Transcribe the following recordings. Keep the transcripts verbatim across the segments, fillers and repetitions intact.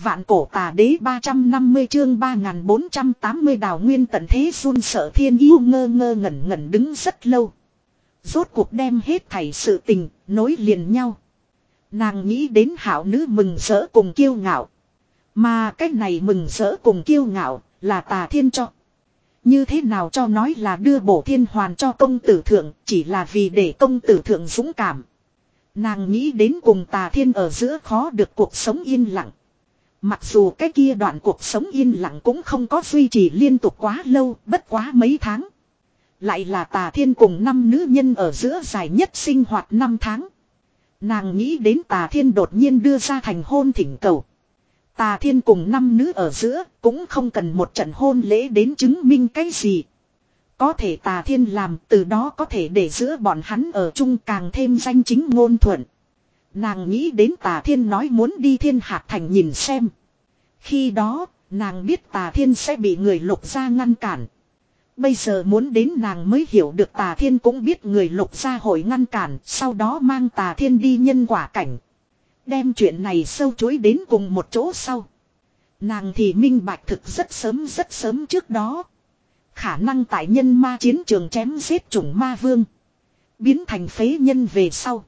Vạn cổ tà đế ba trăm năm mươi chương ba nghìn bốn trăm tám mươi Đào Nguyên tận thế run sợ thiên yêu ngơ ngơ ngẩn ngẩn đứng rất lâu. Rốt cuộc đem hết thảy sự tình, nối liền nhau. Nàng nghĩ đến hảo nữ mừng rỡ cùng kiêu ngạo. Mà cái này mừng rỡ cùng kiêu ngạo, là tà thiên cho. Như thế nào cho nói là đưa bổ thiên hoàn cho công tử thượng, chỉ là vì để công tử thượng dũng cảm. Nàng nghĩ đến cùng tà thiên ở giữa khó được cuộc sống yên lặng. Mặc dù cái kia đoạn cuộc sống yên lặng cũng không có duy trì liên tục quá lâu, bất quá mấy tháng. Lại là tà thiên cùng năm nữ nhân ở giữa dài nhất sinh hoạt năm tháng. Nàng nghĩ đến tà thiên đột nhiên đưa ra thành hôn thỉnh cầu. Tà thiên cùng năm nữ ở giữa cũng không cần một trận hôn lễ đến chứng minh cái gì. Có thể tà thiên làm từ đó có thể để giữa bọn hắn ở chung càng thêm danh chính ngôn thuận. Nàng nghĩ đến tà thiên nói muốn đi thiên hạt thành nhìn xem. Khi đó, nàng biết tà thiên sẽ bị người lục gia ngăn cản. Bây giờ muốn đến nàng mới hiểu được tà thiên cũng biết người lục gia hội ngăn cản. Sau đó mang tà thiên đi nhân quả cảnh. Đem chuyện này sâu chuối đến cùng một chỗ sau. Nàng thì minh bạch thực rất sớm rất sớm trước đó. Khả năng tại nhân ma chiến trường chém giết chủng ma vương. Biến thành phế nhân về sau.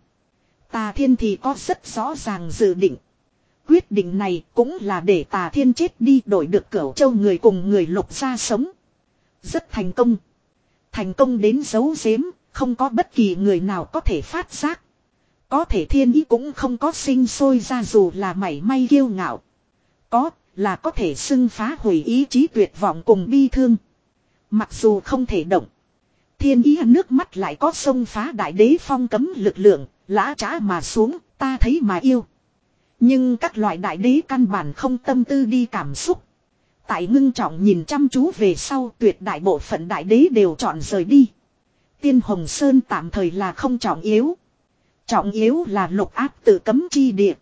Tà thiên thì có rất rõ ràng dự định. Quyết định này cũng là để tà thiên chết đi đổi được Cửu Châu người cùng người lục gia sống. Rất thành công. Thành công đến giấu giếm, không có bất kỳ người nào có thể phát giác. Có thể thiên ý cũng không có sinh sôi ra dù là mảy may kiêu ngạo. Có, là có thể xưng phá hủy ý chí tuyệt vọng cùng bi thương. Mặc dù không thể động. Thiên ý nước mắt lại có xông phá đại đế phong cấm lực lượng, lã trá mà xuống, ta thấy mà yêu. Nhưng các loại đại đế căn bản không tâm tư đi cảm xúc. Tại ngưng trọng nhìn chăm chú về sau tuyệt đại bộ phận đại đế đều chọn rời đi. Tiên Hồng Sơn tạm thời là không trọng yếu. Trọng yếu là lục áp tự cấm chi địa.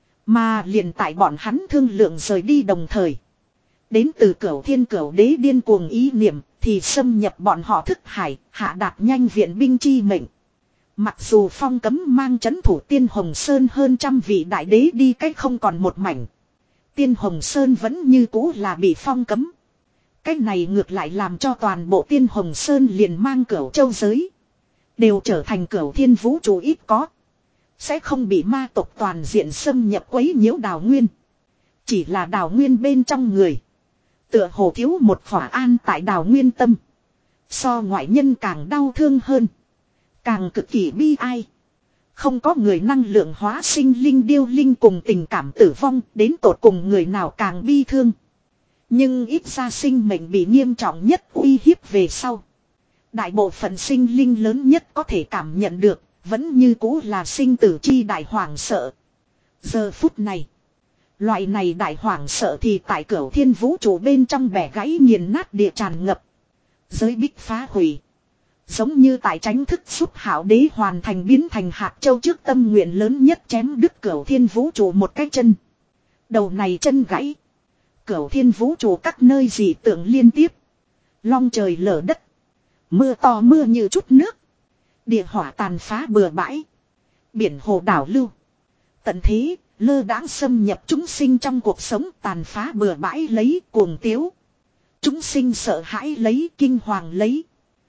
Mà liền tại bọn hắn thương lượng rời đi đồng thời. Đến từ Cửu Thiên Cửu Đế điên cuồng ý niệm thì xâm nhập bọn họ thức hải, hạ đạt nhanh viện binh chi mệnh. Mặc dù phong cấm mang chấn thủ Tiên Hồng Sơn hơn trăm vị đại đế đi cách không còn một mảnh. Tiên Hồng Sơn vẫn như cũ là bị phong cấm. Cái này ngược lại làm cho toàn bộ Tiên Hồng Sơn liền mang Cửu Châu giới. Đều trở thành Cửu Thiên vũ trụ ít có. Sẽ không bị ma tộc toàn diện xâm nhập quấy nhiễu Đào Nguyên. Chỉ là Đào Nguyên bên trong người. Tựa hồ thiếu một khỏa an tại Đào Nguyên tâm. So ngoại nhân càng đau thương hơn. Càng cực kỳ bi ai. Không có người năng lượng hóa sinh linh điêu linh cùng tình cảm tử vong. Đến tột cùng người nào càng bi thương. Nhưng ít ra sinh mệnh bị nghiêm trọng nhất uy hiếp về sau. Đại bộ phận sinh linh lớn nhất có thể cảm nhận được. Vẫn như cũ là sinh tử chi đại hoàng sợ. Giờ phút này. Loại này đại hoàng sợ thì tại Cửu Thiên vũ trụ bên trong bẻ gãy nghiền nát địa tràn ngập. Giới bích phá hủy. Giống như tại tránh thức giúp hảo đế hoàn thành biến thành hạt châu trước tâm nguyện lớn nhất chém đứt Cửu Thiên vũ trụ một cái chân. Đầu này chân gãy. Cửu Thiên vũ trụ các nơi dị tượng liên tiếp. Long trời lở đất. Mưa to mưa như chút nước. Địa hỏa tàn phá bừa bãi. Biển hồ đảo lưu. Tận thế, lơ đãng xâm nhập chúng sinh trong cuộc sống tàn phá bừa bãi lấy cuồng tiếu. Chúng sinh sợ hãi lấy kinh hoàng lấy.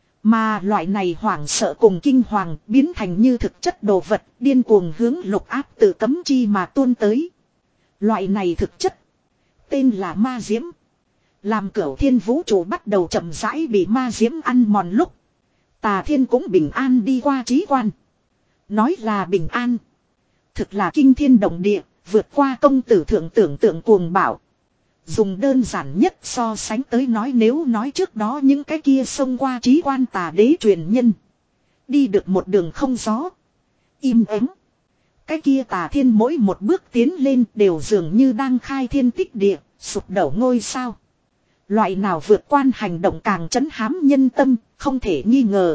Mà loại này hoảng sợ cùng kinh hoàng biến thành như thực chất đồ vật điên cuồng hướng lục áp tự cấm chi mà tuôn tới. Loại này thực chất. Tên là ma diễm. Làm Cửu Thiên vũ trụ bắt đầu chậm rãi bị ma diễm ăn mòn lúc. Tà thiên cũng bình an đi qua trí quan. Nói là bình an. Thực là kinh thiên động địa, vượt qua công tử thượng tưởng tượng cuồng bảo. Dùng đơn giản nhất so sánh tới nói nếu nói trước đó những cái kia xông qua trí quan tà đế truyền nhân. Đi được một đường không gió. Im ắng. Cái kia tà thiên mỗi một bước tiến lên đều dường như đang khai thiên tích địa, sụp đổ ngôi sao. Loại nào vượt quan hành động càng trấn hám nhân tâm, không thể nghi ngờ.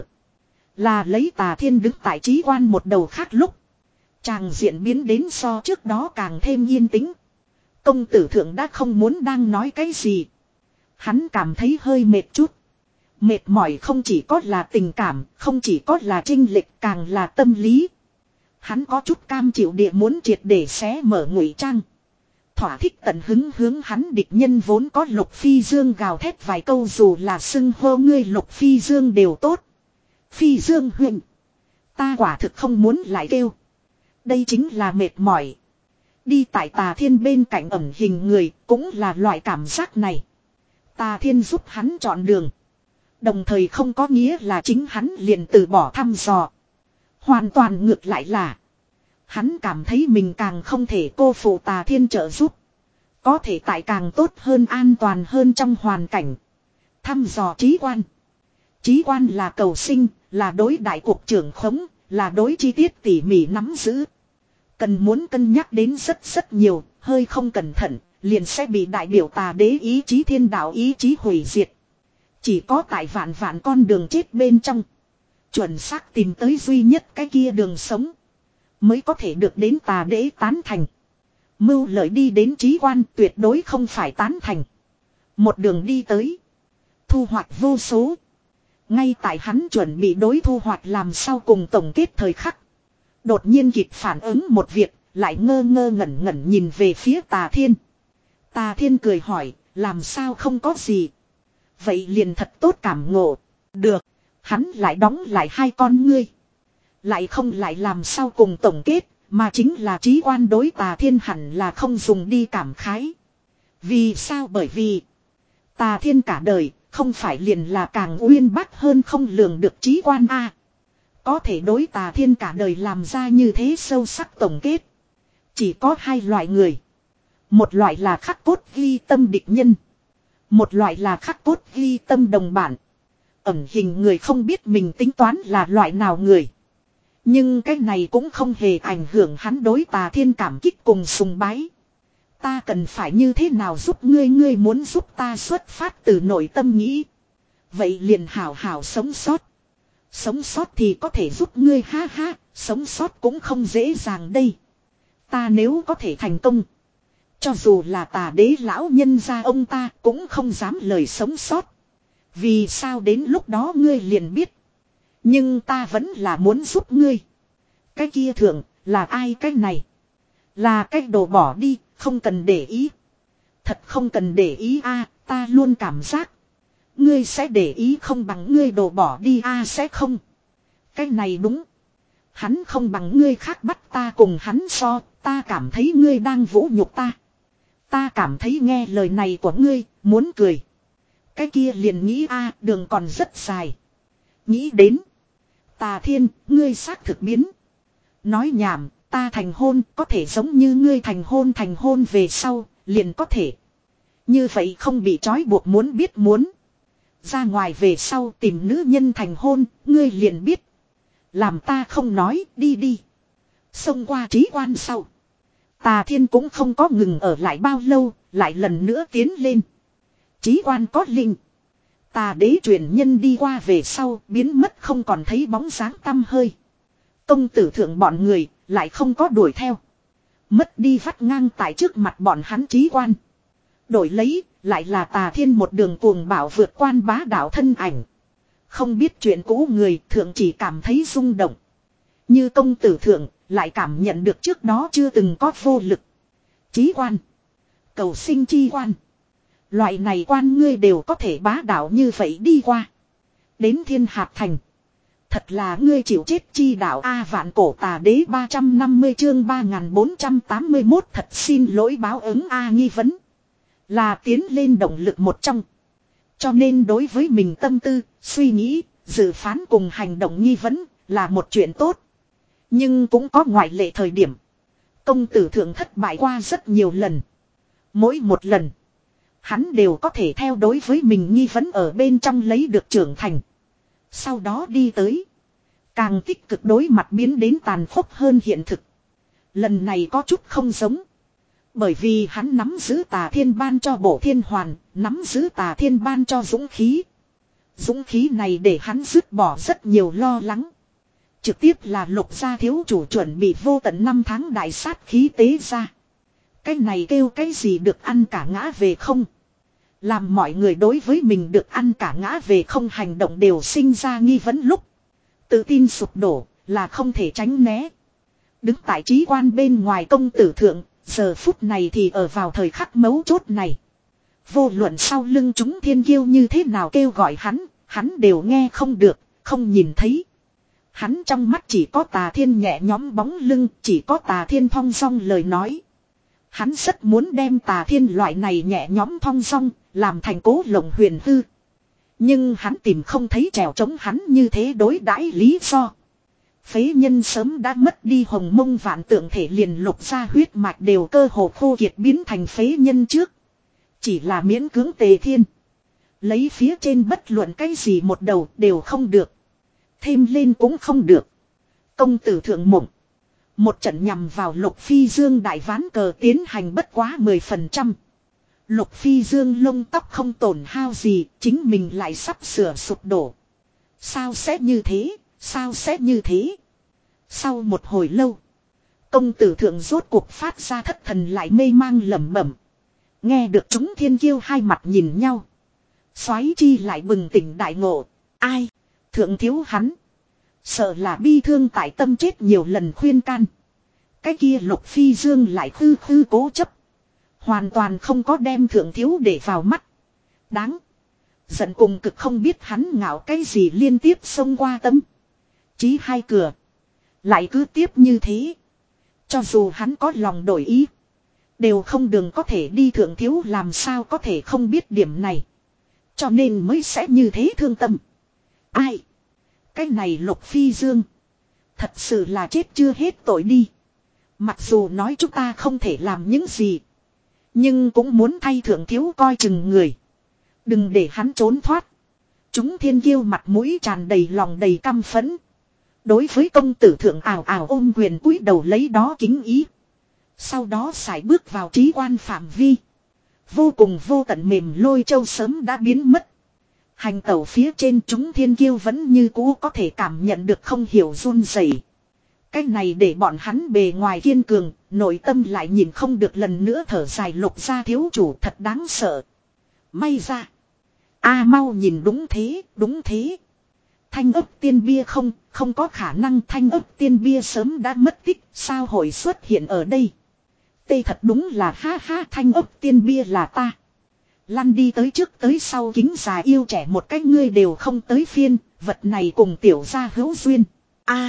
Là lấy tà thiên đứng tại trí quan một đầu khác lúc. Tràng diện biến đến so trước đó càng thêm yên tĩnh. Công tử thượng đã không muốn đang nói cái gì. Hắn cảm thấy hơi mệt chút. Mệt mỏi không chỉ có là tình cảm, không chỉ có là trinh lệch càng là tâm lý. Hắn có chút cam chịu địa muốn triệt để xé mở ngụy trang. Thỏa thích tận hứng hướng hắn địch nhân vốn có Lục Phi Dương gào thét vài câu, dù là xưng hô ngươi Lục Phi Dương đều tốt. Phi Dương huynh, ta quả thực không muốn lại kêu. Đây chính là mệt mỏi. Đi tại Tà Thiên bên cạnh ẩn hình người cũng là loại cảm giác này. Tà Thiên giúp hắn chọn đường. Đồng thời không có nghĩa là chính hắn liền từ bỏ thăm dò. Hoàn toàn ngược lại là hắn cảm thấy mình càng không thể cô phụ Tà Thiên trợ giúp. Có thể tại càng tốt hơn, an toàn hơn trong hoàn cảnh thăm dò trí quan. Trí quan là cầu sinh, là đối đại cuộc trưởng khống, là đối chi tiết tỉ mỉ nắm giữ. Cần muốn cân nhắc đến rất rất nhiều, hơi không cẩn thận, liền sẽ bị đại biểu tà đế ý chí thiên đạo ý chí hủy diệt. Chỉ có tại vạn vạn con đường chết bên trong, chuẩn xác tìm tới duy nhất cái kia đường sống, mới có thể được đến tà đế tán thành. Mưu lợi đi đến trí quan tuyệt đối không phải tán thành. Một đường đi tới, thu hoạch vô số. Ngay tại hắn chuẩn bị đối thu hoạch làm sao cùng tổng kết thời khắc, đột nhiên kịp phản ứng một việc, lại ngơ ngơ ngẩn ngẩn nhìn về phía Tà Thiên. Tà Thiên cười hỏi, làm sao không có gì. Vậy liền thật tốt cảm ngộ. Được, hắn lại đóng lại hai con ngươi. Lại không lại làm sao cùng tổng kết, mà chính là trí quan đối Tà Thiên hẳn là không dùng đi cảm khái. Vì sao? Bởi vì Tà Thiên cả đời không phải liền là càng uyên bác hơn không lường được trí quan a. Có thể đối Tà Thiên cả đời làm ra như thế sâu sắc tổng kết, chỉ có hai loại người. Một loại là khắc cốt ghi tâm địch nhân, một loại là khắc cốt ghi tâm đồng bản. Ẩn hình người không biết mình tính toán là loại nào người, nhưng cái này cũng không hề ảnh hưởng hắn đối Tà Thiên cảm kích cùng sùng bái. Ta cần phải như thế nào giúp ngươi? Ngươi muốn giúp ta xuất phát từ nội tâm nghĩ, vậy liền hảo hảo sống sót. Sống sót thì có thể giúp ngươi, ha ha, sống sót cũng không dễ dàng đây. Ta nếu có thể thành công, cho dù là Tà đế lão nhân gia ông ta cũng không dám lời sống sót. Vì sao? Đến lúc đó ngươi liền biết. Nhưng ta vẫn là muốn giúp ngươi. Cái kia thượng là ai? Cái này là cái đồ bỏ đi, không cần để ý. Thật không cần để ý a, ta luôn cảm giác ngươi sẽ để ý không bằng ngươi đồ bỏ đi a. Sẽ không. Cái này đúng. Hắn không bằng ngươi, khác bắt ta cùng hắn so, ta cảm thấy ngươi đang vũ nhục ta. Ta cảm thấy nghe lời này của ngươi, muốn cười. Cái kia liền nghĩ a, đường còn rất dài. Nghĩ đến Tà Thiên, ngươi xác thực biến. Nói nhảm, ta thành hôn có thể giống như ngươi thành hôn, thành hôn về sau liền có thể. Như vậy không bị trói buộc, muốn biết muốn ra ngoài về sau tìm nữ nhân thành hôn, ngươi liền biết. Làm ta không nói, đi đi. Xông qua trí quan sau, Tà Thiên cũng không có ngừng ở lại bao lâu, lại lần nữa tiến lên. Trí quan có linh. Tà đế truyền nhân đi qua về sau, biến mất không còn thấy bóng dáng tăm hơi. Công tử thượng bọn người lại không có đuổi theo, mất đi vắt ngang tại trước mặt bọn hắn trí quan. Đổi lấy lại là Tà Thiên một đường cuồng bảo vượt quan bá đạo thân ảnh. Không biết chuyện cũ người thượng chỉ cảm thấy rung động. Như công tử thượng lại cảm nhận được trước đó chưa từng có vô lực. Chí quan, cầu sinh chi quan, loại này quan ngươi đều có thể bá đạo như vậy đi qua. Đến Thiên Hạt Thành, thật là ngươi chịu chết chi đạo a. Vạn cổ tà đế ba trăm năm mươi chương ba nghìn bốn trăm tám mươi mốt. Thật xin lỗi báo ứng a. Nghi vấn là tiến lên động lực một trong. Cho nên đối với mình tâm tư, suy nghĩ, dự phán cùng hành động nghi vấn là một chuyện tốt. Nhưng cũng có ngoại lệ thời điểm. Công tử thượng thất bại qua rất nhiều lần. Mỗi một lần, hắn đều có thể theo đối với mình nghi vấn ở bên trong lấy được trưởng thành. Sau đó đi tới, càng tích cực đối mặt biến đến tàn khốc hơn hiện thực. Lần này có chút không giống. Bởi vì hắn nắm giữ Tà Thiên ban cho bổ thiên hoàn, nắm giữ Tà Thiên ban cho dũng khí. Dũng khí này để hắn dứt bỏ rất nhiều lo lắng. Trực tiếp là Lục gia thiếu chủ chuẩn bị vô tận năm tháng đại sát khí tế ra. Cái này kêu cái gì được ăn cả ngã về không? Làm mọi người đối với mình được ăn cả ngã về không hành động đều sinh ra nghi vấn lúc tự tin sụp đổ là không thể tránh né. Đứng tại trí quan bên ngoài công tử thượng, Giờ phút này thì ở vào thời khắc mấu chốt này. Vô luận sau lưng chúng thiên kiêu như thế nào kêu gọi hắn, hắn đều nghe không được, không nhìn thấy. Hắn trong mắt chỉ có Tà Thiên nhẹ nhõm bóng lưng, chỉ có Tà Thiên thong dong lời nói. Hắn rất muốn đem Tà Thiên loại này nhẹ nhõm thong dong, làm thành Cố Lộng Huyền hư. Nhưng hắn tìm không thấy trèo chống hắn như thế đối đãi lý do. Phế nhân sớm đã mất đi hồng mông vạn tượng thể, liền lục ra huyết mạch đều cơ hồ khô kiệt biến thành phế nhân trước. Chỉ là miễn cưỡng Tề Thiên. Lấy phía trên bất luận cái gì một đầu đều không được. Thêm lên cũng không được. Công tử thượng mộng. Một trận nhằm vào Lục Phi Dương đại ván cờ tiến hành bất quá mười phần trăm. Lục Phi Dương lông tóc không tổn hao gì, chính mình lại sắp sửa sụp đổ. Sao sẽ như thế, sao sẽ như thế? Sau một hồi lâu, công tử thượng rốt cuộc phát ra thất thần lại mê mang lẩm bẩm. Nghe được chúng thiên kiêu hai mặt nhìn nhau. Soái chi lại bừng tỉnh đại ngộ. Ai? Thượng thiếu hắn. Sợ là bi thương tại tâm chết nhiều lần khuyên can. Cái kia Lục Phi Dương lại khư khư cố chấp. Hoàn toàn không có đem thượng thiếu để vào mắt. Đáng. Giận cùng cực không biết hắn ngạo cái gì liên tiếp xông qua tâm. Chí hai cửa. Lại cứ tiếp như thế. Cho dù hắn có lòng đổi ý. Đều không đường có thể đi, thượng thiếu làm sao có thể không biết điểm này. Cho nên mới sẽ như thế thương tâm. Ai? Cái này Lục Phi Dương. Thật sự là chết chưa hết tội đi. Mặc dù nói chúng ta không thể làm những gì. Nhưng cũng muốn thay thượng thiếu coi chừng người. Đừng để hắn trốn thoát. Chúng thiên kiêu mặt mũi tràn đầy lòng đầy căm phẫn. Đối với công tử thượng ảo ảo ôm quyền cúi đầu lấy đó kính ý. Sau đó sải bước vào trí quan phạm vi. Vô cùng vô tận mềm lôi châu sớm đã biến mất. Hành tẩu phía trên chúng thiên kiêu vẫn như cũ có thể cảm nhận được không hiểu run rẩy. Cái này để bọn hắn bề ngoài kiên cường, nội tâm lại nhìn không được lần nữa thở dài. Lục gia thiếu chủ thật đáng sợ. May ra. A mau nhìn, đúng thế, đúng thế. Thanh ấp tiên bia không, không có khả năng, thanh ấp tiên bia sớm đã mất tích, sao hội xuất hiện ở đây. Tê thật đúng là ha ha, thanh ấp tiên bia là ta. Lăn đi tới trước tới sau kính già yêu trẻ một cách ngươi đều không tới phiên, vật này cùng tiểu gia hữu duyên. A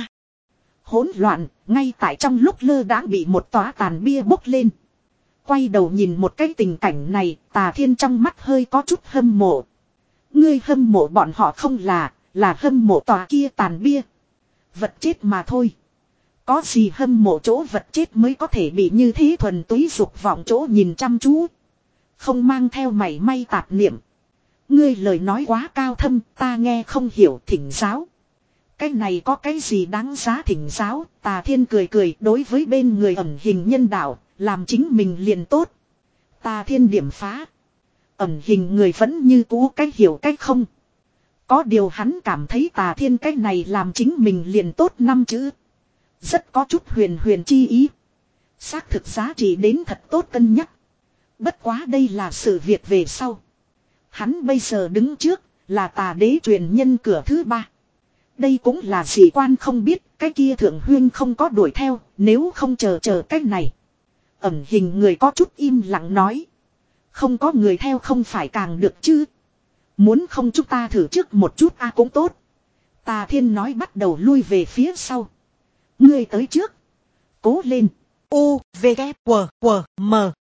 hỗn loạn, ngay tại trong lúc lơ đãng bị một tóa tàn bia bốc lên. Quay đầu nhìn một cái tình cảnh này, Tà Thiên trong mắt hơi có chút hâm mộ. Ngươi hâm mộ bọn họ không là, là hâm mộ tòa kia tàn bia. Vật chết mà thôi. Có gì hâm mộ chỗ vật chết mới có thể bị như thế thuần túy dục vọng chỗ nhìn chăm chú. Không mang theo mảy may tạp niệm. Ngươi lời nói quá cao thâm, ta nghe không hiểu, thỉnh giáo. Cái này có cái gì đáng giá thỉnh giáo? Tà Thiên cười cười đối với bên người ẩn hình nhân đạo, làm chính mình liền tốt. Tà Thiên điểm phá. Ẩn hình người vẫn như cũ cách hiểu cách không. Có điều hắn cảm thấy Tà Thiên cái này làm chính mình liền tốt năm chữ. Rất có chút huyền huyền chi ý. Xác thực giá trị đến thật tốt cân nhắc. Bất quá đây là sự việc về sau. Hắn bây giờ đứng trước là Tà đế truyền nhân cửa thứ ba. Đây cũng là sĩ quan không biết, cái kia thượng huyên không có đuổi theo, nếu không chờ chờ cái này. Ẩn hình người có chút im lặng nói. Không có người theo không phải càng được chứ. Muốn không chúng ta thử trước một chút a à cũng tốt. Tà Thiên nói bắt đầu lui về phía sau. Ngươi tới trước. Cố lên. U, V, K, W, W, M.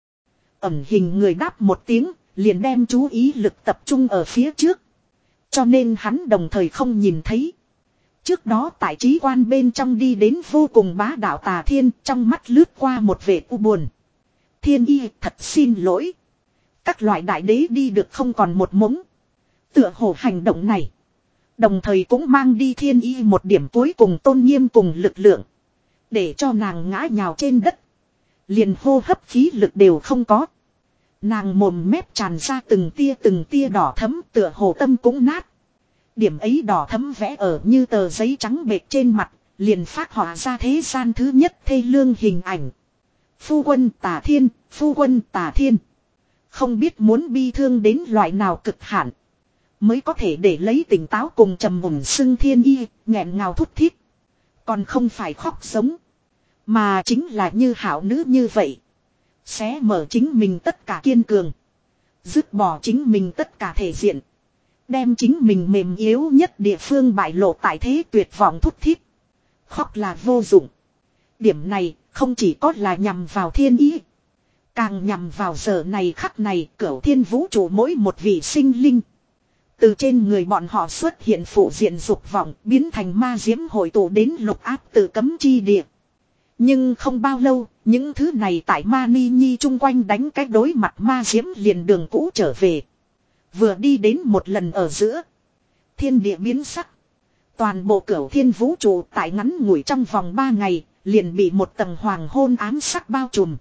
Ẩn hình người đáp một tiếng, liền đem chú ý lực tập trung ở phía trước. Cho nên hắn đồng thời không nhìn thấy. Trước đó tại trí quan bên trong đi đến vô cùng bá đạo Tà Thiên, trong mắt lướt qua một vẻ u buồn. Thiên y thật xin lỗi. Các loại đại đế đi được không còn một mống. Tựa hồ hành động này. Đồng thời cũng mang đi thiên y một điểm cuối cùng tôn nghiêm cùng lực lượng. Để cho nàng ngã nhào trên đất. Liền hô hấp khí lực đều không có. Nàng mồm mép tràn ra từng tia từng tia đỏ thấm, tựa hồ tâm cũng nát. Điểm ấy đỏ thấm vẽ ở như tờ giấy trắng bệt trên mặt, liền phát họa ra thế gian thứ nhất thê lương hình ảnh. Phu quân Tà Thiên, phu quân Tà Thiên. Không biết muốn bi thương đến loại nào cực hạn. Mới có thể để lấy tỉnh táo cùng trầm mùng xưng thiên y, nghẹn ngào thút thít. Còn không phải khóc giống. Mà chính là như hảo nữ như vậy. Xé mở chính mình tất cả kiên cường. Dứt bỏ chính mình tất cả thể diện. Đem chính mình mềm yếu nhất địa phương bại lộ tại thế tuyệt vọng thút thít. Khóc là vô dụng. Điểm này không chỉ có là nhằm vào thiên ý. Càng nhằm vào giờ này khắc này cửu thiên vũ trụ mỗi một vị sinh linh. Từ trên người bọn họ xuất hiện phụ diện dục vọng biến thành ma diễm hội tụ đến lục áp tự cấm chi địa. Nhưng không bao lâu, những thứ này tại ma ni nhi chung quanh đánh cách đối mặt ma diễm liền đường cũ trở về. Vừa đi đến một lần ở giữa. Thiên địa biến sắc. Toàn bộ cửu thiên vũ trụ tại ngắn ngủi trong vòng ba ngày, liền bị một tầng hoàng hôn ám sắc bao trùm.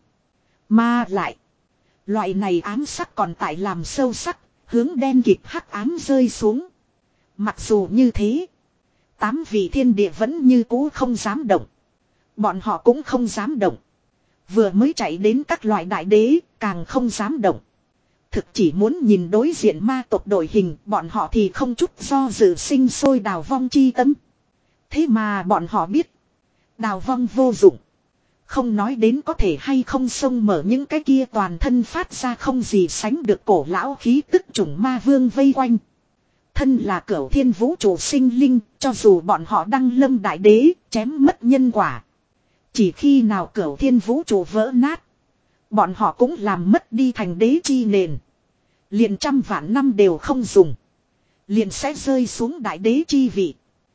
Mà lại, loại này ám sắc còn tại làm sâu sắc, hướng đen kịt hắc ám rơi xuống. Mặc dù như thế, tám vị thiên địa vẫn như cũ không dám động. Bọn họ cũng không dám động. Vừa mới chạy đến các loại đại đế, càng không dám động. Thực chỉ muốn nhìn đối diện ma tộc đội hình, bọn họ thì không chút do dự sinh sôi đào vong chi tâm. Thế mà bọn họ biết, đào vong vô dụng. Không nói đến có thể hay không xông mở những cái kia toàn thân phát ra không gì sánh được cổ lão khí tức chủng ma vương vây quanh. Thân là cửu thiên vũ trụ sinh linh, cho dù bọn họ đăng lâm đại đế, chém mất nhân quả. Chỉ khi nào cửu thiên vũ trụ vỡ nát, bọn họ cũng làm mất đi thành đế chi nền. Liền trăm vạn năm đều không dùng. Liền sẽ rơi xuống đại đế chi vị.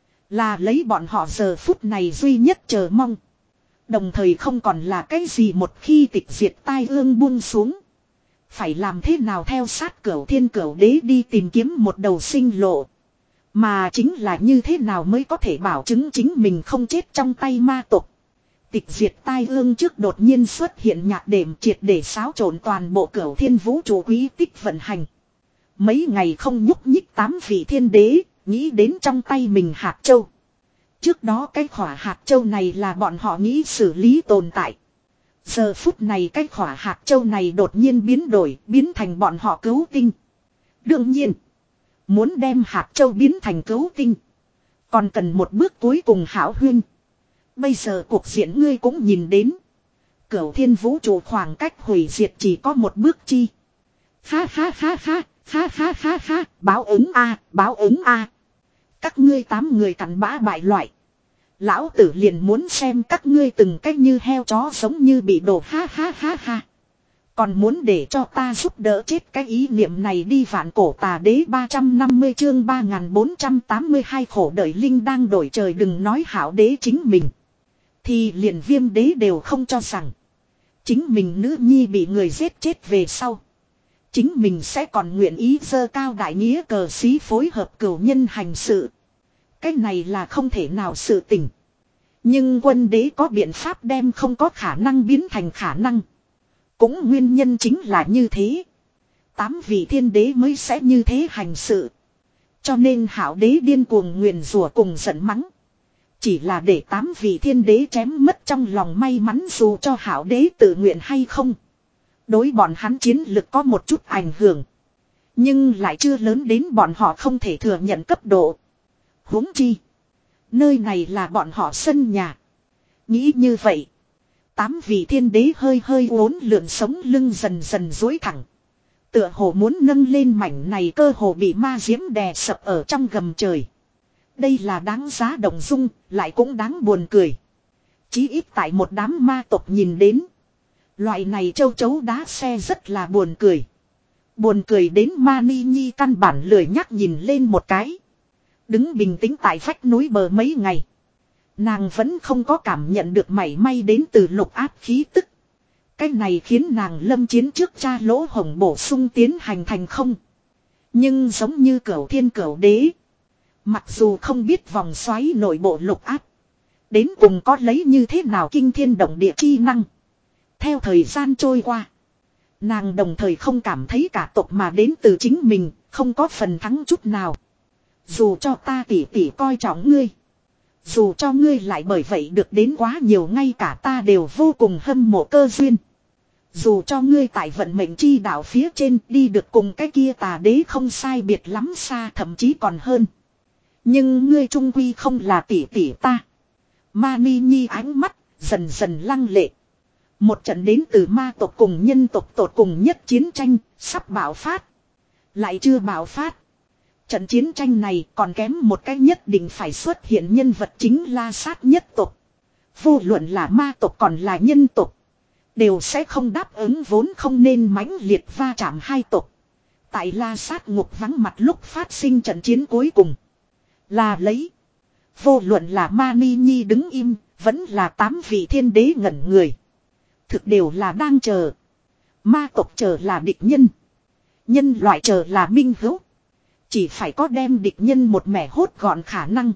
Là lấy bọn họ giờ phút này duy nhất chờ mong. Đồng thời không còn là cái gì một khi tịch diệt tai ương buông xuống. Phải làm thế nào theo sát cửu thiên cửu đế đi tìm kiếm một đầu sinh lộ. Mà chính là như thế nào mới có thể bảo chứng chính mình không chết trong tay ma tộc. Tịch diệt tai ương trước đột nhiên xuất hiện nhạc đệm triệt để xáo trộn toàn bộ cửu thiên vũ trụ quý tích vận hành. Mấy ngày không nhúc nhích tám vị thiên đế, nghĩ đến trong tay mình hạt châu. Trước đó cái khỏa hạt châu này là bọn họ nghĩ xử lý tồn tại. Giờ phút này cái khỏa hạt châu này đột nhiên biến đổi, biến thành bọn họ cứu tinh. Đương nhiên, muốn đem hạt châu biến thành cứu tinh, còn cần một bước cuối cùng hảo huyên. Bây giờ cuộc diện ngươi cũng nhìn đến. Cửu thiên vũ trụ khoảng cách hủy diệt chỉ có một bước chi. Ha ha ha ha, ha ha ha ha, báo ứng a, báo ứng a. Các ngươi tám người cặn bã bại loại. Lão tử liền muốn xem các ngươi từng cách như heo chó giống như bị đổ ha ha ha ha. Còn muốn để cho ta giúp đỡ chết cái ý niệm này đi vạn cổ tà đế ba trăm năm mươi chương ba nghìn bốn trăm tám mươi hai khổ đợi linh đang đổi trời đừng nói hảo đế chính mình. Thì liền viêm đế đều không cho rằng. Chính mình nữ nhi bị người giết chết về sau. Chính mình sẽ còn nguyện ý giơ cao đại nghĩa cờ xí phối hợp cửu nhân hành sự. Cái này là không thể nào sự tình. Nhưng quân đế có biện pháp đem không có khả năng biến thành khả năng. Cũng nguyên nhân chính là như thế. Tám vị thiên đế mới sẽ như thế hành sự. Cho nên hảo đế điên cuồng nguyền rủa cùng giận mắng. Chỉ là để tám vị thiên đế chém mất trong lòng may mắn dù cho hảo đế tự nguyện hay không. Đối bọn hắn chiến lực có một chút ảnh hưởng. Nhưng lại chưa lớn đến bọn họ không thể thừa nhận cấp độ. Huống chi. Nơi này là bọn họ sân nhà. Nghĩ như vậy. Tám vị thiên đế hơi hơi uốn lượn sống lưng dần dần duỗi thẳng. Tựa hồ muốn nâng lên mảnh này cơ hồ bị ma diễm đè sập ở trong gầm trời. Đây là đáng giá động dung, lại cũng đáng buồn cười. Chí ít tại một đám ma tộc nhìn đến. Loại này châu chấu đá xe rất là buồn cười. Buồn cười đến ma ni nhi căn bản lười nhắc nhìn lên một cái. Đứng bình tĩnh tại vách núi bờ mấy ngày. Nàng vẫn không có cảm nhận được mảy may đến từ lục áp khí tức. Cái này khiến nàng lâm chiến trước cha lỗ hồng bổ sung tiến hành thành không. Nhưng giống như cửu thiên cửu đế. Mặc dù không biết vòng xoáy nội bộ lục áp. Đến cùng có lấy như thế nào kinh thiên động địa chi năng. Theo thời gian trôi qua. Nàng đồng thời không cảm thấy cả tộc mà đến từ chính mình. Không có phần thắng chút nào. Dù cho ta tỉ tỉ coi trọng ngươi. Dù cho ngươi lại bởi vậy được đến quá nhiều ngay cả ta đều vô cùng hâm mộ cơ duyên. Dù cho ngươi tại vận mệnh chi đạo phía trên đi được cùng cái kia tà đế không sai biệt lắm xa thậm chí còn hơn. Nhưng ngươi trung quy không là tỷ tỷ ta. Ma Ni Nhi ánh mắt dần dần lăng lệ. Một trận đến từ ma tộc cùng nhân tộc tột cùng nhất chiến tranh, sắp bạo phát. Lại chưa bạo phát. Trận chiến tranh này còn kém một cách nhất định phải xuất hiện nhân vật chính la sát nhất tộc. Vô luận là ma tộc còn là nhân tộc. Đều sẽ không đáp ứng vốn không nên mãnh liệt va chạm hai tộc. Tại la sát ngục vắng mặt lúc phát sinh trận chiến cuối cùng. Là lấy. Vô luận là Ma Ni Nhi đứng im, vẫn là tám vị thiên đế ngẩn người. Thực đều là đang chờ. Ma tộc chờ là địch nhân. Nhân loại chờ là minh hữu. Chỉ phải có đem địch nhân một mẻ hốt gọn khả năng.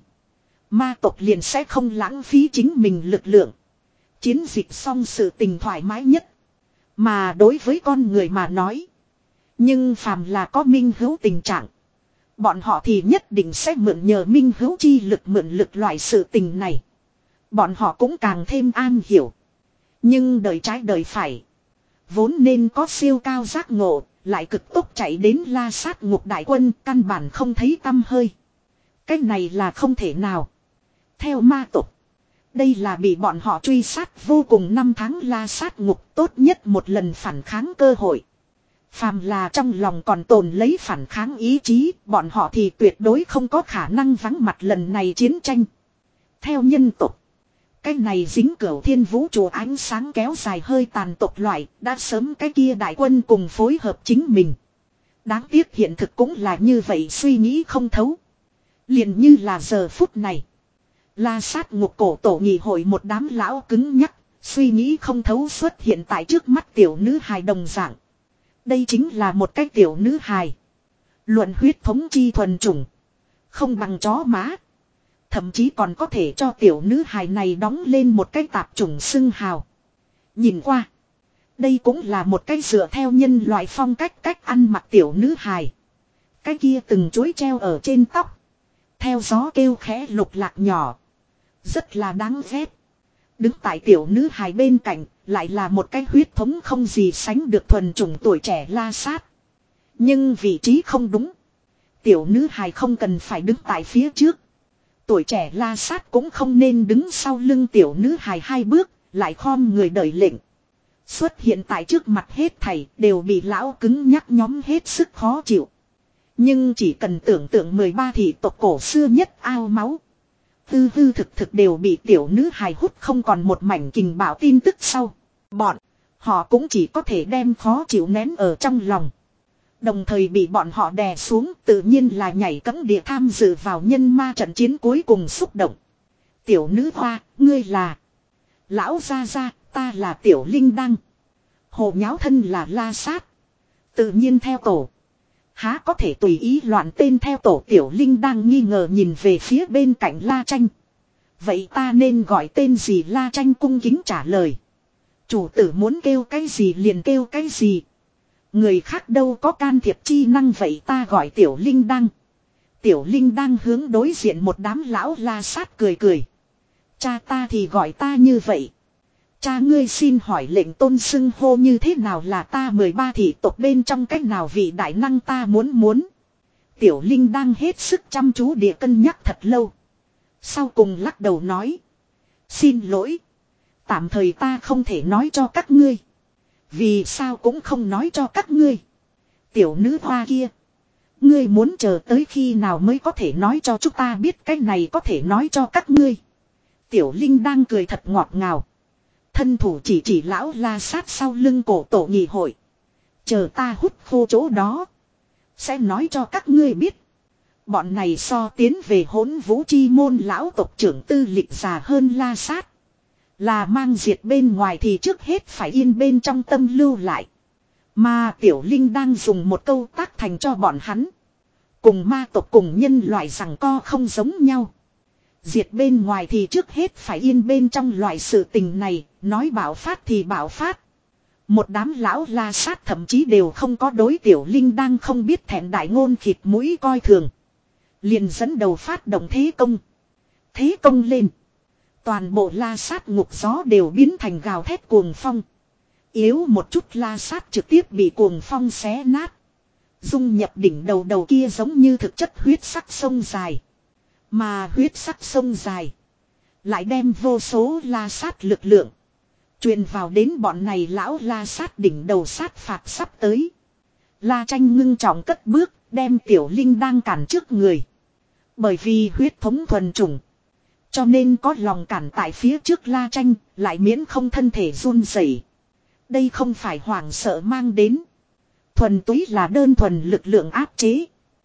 Ma tộc liền sẽ không lãng phí chính mình lực lượng. Chiến dịch xong sự tình thoải mái nhất. Mà đối với con người mà nói. Nhưng phàm là có minh hữu tình trạng. Bọn họ thì nhất định sẽ mượn nhờ minh hữu chi lực mượn lực loại sự tình này. Bọn họ cũng càng thêm an hiểu. Nhưng đời trái đời phải. Vốn nên có siêu cao giác ngộ. Lại cực tốc chạy đến la sát ngục đại quân. Căn bản không thấy tăm hơi. Cái này là không thể nào. Theo ma tộc. Đây là bị bọn họ truy sát vô cùng năm tháng la sát ngục tốt nhất một lần phản kháng cơ hội. Phàm là trong lòng còn tồn lấy phản kháng ý chí, bọn họ thì tuyệt đối không có khả năng vắng mặt lần này chiến tranh. Theo nhân tộc, cái này dính cửu thiên vũ trụ ánh sáng kéo dài hơi tàn tộc loại, đã sớm cái kia đại quân cùng phối hợp chính mình. Đáng tiếc hiện thực cũng là như vậy suy nghĩ không thấu. Liền như là giờ phút này. La sát ngục cổ tổ nghị hội một đám lão cứng nhắc, suy nghĩ không thấu xuất hiện tại trước mắt tiểu nữ hài đồng dạng. Đây chính là một cái tiểu nữ hài. Luận huyết thống chi thuần chủng. Không bằng chó má. Thậm chí còn có thể cho tiểu nữ hài này đóng lên một cái tạp chủng xưng hào. Nhìn qua. Đây cũng là một cái dựa theo nhân loại phong cách cách ăn mặc tiểu nữ hài. Cái kia từng chuối treo ở trên tóc. Theo gió kêu khẽ lục lạc nhỏ. Rất là đáng ghét. Đứng tại tiểu nữ hài bên cạnh, lại là một cái huyết thống không gì sánh được thuần chủng tuổi trẻ la sát. Nhưng vị trí không đúng. Tiểu nữ hài không cần phải đứng tại phía trước. Tuổi trẻ la sát cũng không nên đứng sau lưng tiểu nữ hài hai bước, lại khom người đợi lệnh. Xuất hiện tại trước mặt hết thảy đều bị lão cứng nhắc nhóm hết sức khó chịu. Nhưng chỉ cần tưởng tượng mười ba thị tộc cổ xưa nhất ao máu. Tư hư thực thực đều bị tiểu nữ hài hút không còn một mảnh kình bảo tin tức sau. Bọn, họ cũng chỉ có thể đem khó chịu nén ở trong lòng. Đồng thời bị bọn họ đè xuống tự nhiên là nhảy cẫng địa tham dự vào nhân ma trận chiến cuối cùng xúc động. Tiểu nữ hoa, ngươi là. Lão gia gia, ta là tiểu linh đăng. Hồ nháo thân là la sát. Tự nhiên theo tổ. Há có thể tùy ý loạn tên theo tổ tiểu linh đang nghi ngờ nhìn về phía bên cạnh La Tranh. Vậy ta nên gọi tên gì La Tranh cung kính trả lời. Chủ tử muốn kêu cái gì liền kêu cái gì. Người khác đâu có can thiệp chi năng vậy ta gọi tiểu linh đăng. Tiểu linh đang hướng đối diện một đám lão la sát cười cười. Cha ta thì gọi ta như vậy. Cha ngươi xin hỏi lệnh tôn xưng hô như thế nào là ta mười ba thị tộc bên trong cách nào vị đại năng ta muốn muốn. Tiểu Linh đang hết sức chăm chú địa cân nhắc thật lâu. Sau cùng lắc đầu nói. Xin lỗi. Tạm thời ta không thể nói cho các ngươi. Vì sao cũng không nói cho các ngươi. Tiểu nữ hoa kia. Ngươi muốn chờ tới khi nào mới có thể nói cho chúng ta biết cái này có thể nói cho các ngươi. Tiểu Linh đang cười thật ngọt ngào. Thân thủ chỉ chỉ lão la sát sau lưng cổ tổ nghị hội. Chờ ta hút khô chỗ đó. Sẽ nói cho các ngươi biết. Bọn này so tiến về hỗn vũ chi môn lão tộc trưởng tư lịch già hơn la sát. Là mang diệt bên ngoài thì trước hết phải yên bên trong tâm lưu lại. Mà tiểu linh đang dùng một câu tác thành cho bọn hắn. Cùng ma tộc cùng nhân loại rằng co không giống nhau. Diệt bên ngoài thì trước hết phải yên bên trong loại sự tình này, nói bạo phát thì bạo phát. Một đám lão la sát thậm chí đều không có đối tiểu linh đang không biết thẹn đại ngôn khịt mũi coi thường. Liền dẫn đầu phát động thế công. Thế công lên. Toàn bộ la sát ngục gió đều biến thành gào thét cuồng phong. Yếu một chút la sát trực tiếp bị cuồng phong xé nát. Dung nhập đỉnh đầu đầu kia giống như thực chất huyết sắc sông dài. Mà huyết sắc sông dài. Lại đem vô số la sát lực lượng. Truyền vào đến bọn này lão la sát đỉnh đầu sát phạt sắp tới. La Tranh ngưng trọng cất bước, đem Tiểu Linh đang cản trước người. Bởi vì huyết thống thuần chủng, cho nên có lòng cản tại phía trước La Tranh, lại miễn không thân thể run rẩy. Đây không phải hoảng sợ mang đến. Thuần túy là đơn thuần lực lượng áp chế.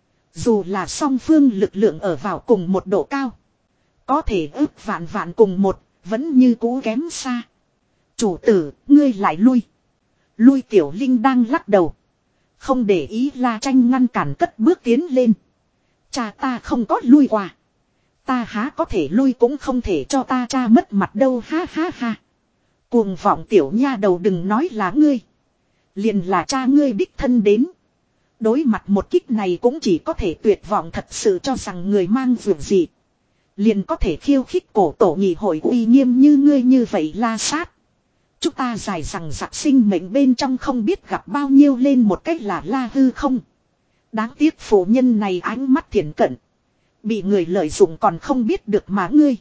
Dù là song phương lực lượng ở vào cùng một độ cao, có thể ước vạn vạn cùng một, vẫn như cũ kém xa. Chủ tử, ngươi lại lui. Lui Tiểu Linh đang lắc đầu. Không để ý La Tranh ngăn cản cất bước tiến lên. Cha ta không có lui qua. Ta há có thể lui cũng không thể cho ta cha mất mặt đâu ha ha ha. Cuồng vọng tiểu nha đầu đừng nói là ngươi. Liền là cha ngươi đích thân đến. Đối mặt một kích này cũng chỉ có thể tuyệt vọng thật sự cho rằng người mang vượt gì. Liền có thể khiêu khích cổ tổ nhị hội uy nghiêm như ngươi như vậy la sát. Chúng ta dài rằng giặc sinh mệnh bên trong không biết gặp bao nhiêu lên một cách là la hư không. Đáng tiếc phụ nhân này ánh mắt thiển cận. Bị người lợi dụng còn không biết được mà ngươi.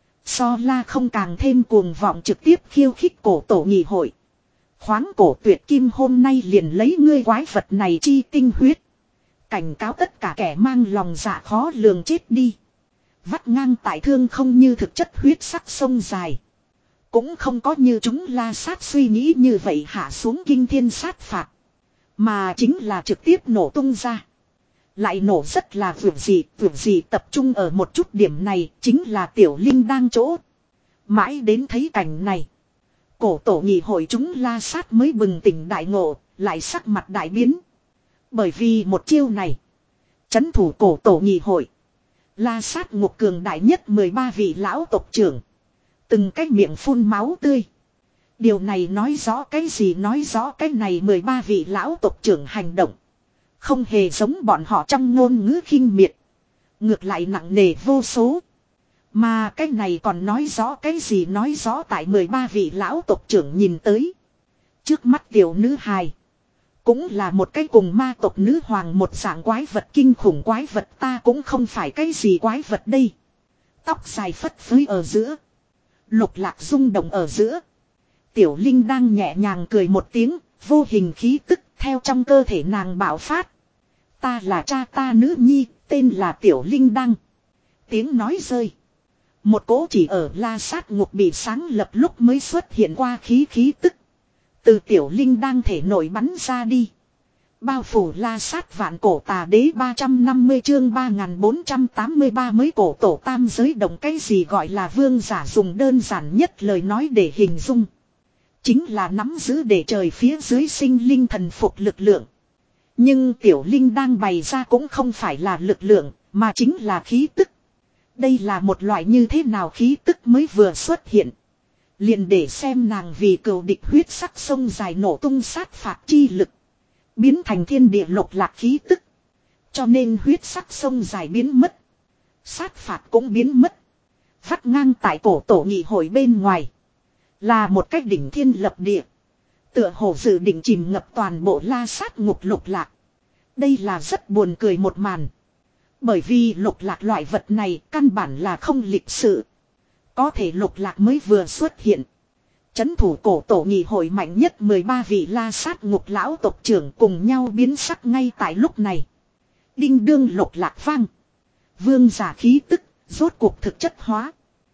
So la không càng thêm cuồng vọng trực tiếp khiêu khích cổ tổ nhị hội. Khoáng cổ tuyệt kim hôm nay liền lấy ngươi quái vật này chi tinh huyết. Cảnh cáo tất cả kẻ mang lòng dạ khó lường chết đi. Vắt ngang tại thương không như thực chất huyết sắc sông dài. Cũng không có như chúng la sát suy nghĩ như vậy hạ xuống kinh thiên sát phạt. Mà chính là trực tiếp nổ tung ra. Lại nổ rất là vượt gì, vượt gì tập trung ở một chút điểm này chính là Tiểu Linh đang chỗ. Mãi đến thấy cảnh này. Cổ tổ nhị hội chúng la sát mới bừng tỉnh đại ngộ, lại sắc mặt đại biến. Bởi vì một chiêu này, chấn thủ cổ tổ nhị hội. La sát ngục cường đại nhất mười ba vị lão tộc trưởng. Từng cái miệng phun máu tươi. Điều này nói rõ cái gì nói rõ cái này mười ba vị lão tộc trưởng hành động. Không hề giống bọn họ trong ngôn ngữ khinh miệt. Ngược lại nặng nề vô số. Mà cái này còn nói rõ cái gì nói rõ tại mười ba vị lão tộc trưởng nhìn tới. Trước mắt tiểu nữ hài. Cũng là một cái cùng ma tộc nữ hoàng một dạng quái vật kinh khủng quái vật ta cũng không phải cái gì quái vật đây. Tóc dài phất phới ở giữa. Lục lạc rung động ở giữa. Tiểu Linh đang nhẹ nhàng cười một tiếng, vô hình khí tức theo trong cơ thể nàng bạo phát. Ta là cha ta nữ nhi, tên là Tiểu Linh Đăng. Tiếng nói rơi. Một cỗ chỉ ở la sát ngục bị sáng lập lúc mới xuất hiện qua khí khí tức. Từ Tiểu Linh Đăng thể nổi bắn ra đi. Bao phủ la sát vạn cổ tà đế ba trăm năm mươi chương ba nghìn bốn trăm tám mươi ba mới cổ tổ tam giới động cái gì gọi là vương giả dùng đơn giản nhất lời nói để hình dung. Chính là nắm giữ để trời phía dưới sinh linh thần phục lực lượng. Nhưng Tiểu Linh đang bày ra cũng không phải là lực lượng, mà chính là khí tức. Đây là một loại như thế nào khí tức mới vừa xuất hiện. Liền để xem nàng vì cừu địch huyết sắc sông dài nổ tung sát phạt chi lực. Biến thành thiên địa lục lạc khí tức. Cho nên huyết sắc sông dài biến mất. Sát phạt cũng biến mất. Vắt ngang tại cổ tổ nhị hội bên ngoài. Là một cách đỉnh thiên lập địa. Tựa hồ dự định chìm ngập toàn bộ la sát ngục lục lạc. Đây là rất buồn cười một màn. Bởi vì lục lạc loại vật này căn bản là không lịch sự. Có thể lục lạc mới vừa xuất hiện. Chấn thủ cổ tổ nhị hội mạnh nhất mười ba vị la sát ngục lão tộc trưởng cùng nhau biến sắc ngay tại lúc này. Đinh đương lục lạc vang. Vương giả khí tức, rốt cuộc thực chất hóa.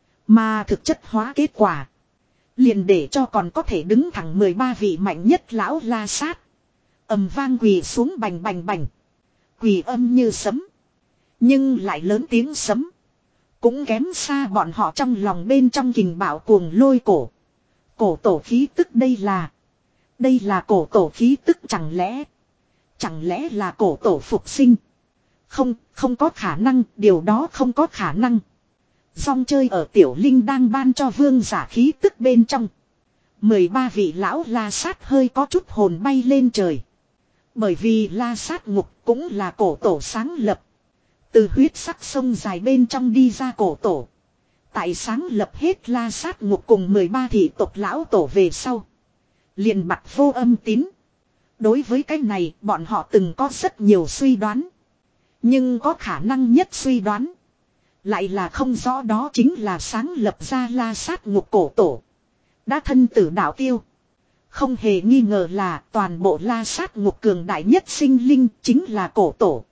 Mà thực chất hóa kết quả. Liền để cho còn có thể đứng thẳng mười ba vị mạnh nhất lão la sát. Ầm vang quỳ xuống bành bành bành. Quỳ âm như sấm. Nhưng lại lớn tiếng sấm. Cũng kém xa bọn họ trong lòng bên trong kình bảo cuồng lôi cổ. Cổ tổ khí tức đây là. Đây là cổ tổ khí tức chẳng lẽ. Chẳng lẽ là cổ tổ phục sinh. Không, không có khả năng, điều đó không có khả năng. Dòng chơi ở Tiểu Linh đang ban cho vương giả khí tức bên trong. mười ba vị lão la sát hơi có chút hồn bay lên trời. Bởi vì la sát ngục cũng là cổ tổ sáng lập. Từ huyết sắc sông dài bên trong đi ra cổ tổ. Tại sáng lập hết la sát ngục cùng mười ba thị tộc lão tổ về sau. Liền bặt vô âm tín. Đối với cái này bọn họ từng có rất nhiều suy đoán. Nhưng có khả năng nhất suy đoán. Lại là không rõ đó chính là sáng lập ra la sát ngục cổ tổ. Đã thân tử đạo tiêu. Không hề nghi ngờ là toàn bộ la sát ngục cường đại nhất sinh linh chính là cổ tổ.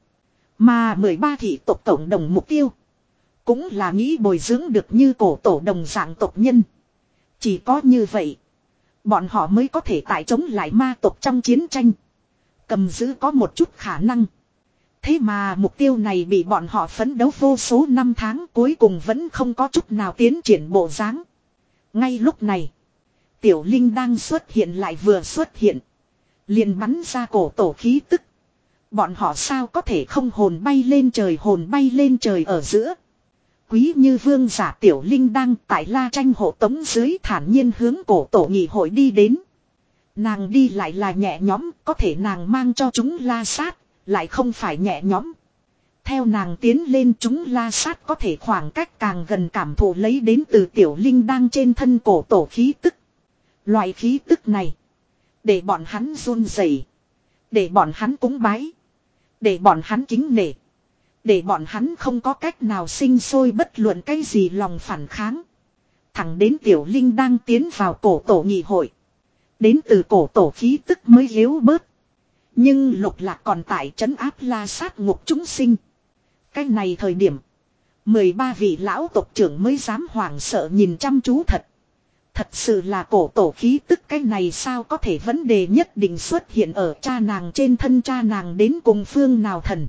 Mà mười ba thị tộc tổng đồng mục tiêu. Cũng là nghĩ bồi dưỡng được như cổ tổ đồng dạng tộc nhân. Chỉ có như vậy. Bọn họ mới có thể tại chống lại ma tộc trong chiến tranh. Cầm giữ có một chút khả năng. Thế mà mục tiêu này bị bọn họ phấn đấu vô số năm tháng cuối cùng vẫn không có chút nào tiến triển bộ dáng. Ngay lúc này. Tiểu Linh đang xuất hiện lại vừa xuất hiện. Liền bắn ra cổ tổ khí tức. Bọn họ sao có thể không hồn bay lên trời hồn bay lên trời ở giữa. Quý như vương giả Tiểu Linh đang tại la tranh hộ tống dưới thản nhiên hướng cổ tổ nghị hội đi đến. Nàng đi lại là nhẹ nhõm, có thể nàng mang cho chúng la sát, lại không phải nhẹ nhõm. Theo nàng tiến lên chúng la sát có thể khoảng cách càng gần cảm thụ lấy đến từ Tiểu Linh đang trên thân cổ tổ khí tức. Loại khí tức này, để bọn hắn run rẩy, để bọn hắn cúng bái, để bọn hắn kính nể, để bọn hắn không có cách nào sinh sôi bất luận cái gì lòng phản kháng. Thẳng đến Tiểu Linh đang tiến vào cổ tổ nghị hội. Đến từ cổ tổ khí tức mới yếu bớt. Nhưng Lục Lạc còn tại trấn áp la sát ngục chúng sinh. Cái này thời điểm, mười ba vị lão tộc trưởng mới dám hoảng sợ nhìn chăm chú thật. Thật sự là cổ tổ khí tức cái này sao có thể vấn đề nhất định xuất hiện ở cha nàng trên thân cha nàng đến cùng phương nào thần.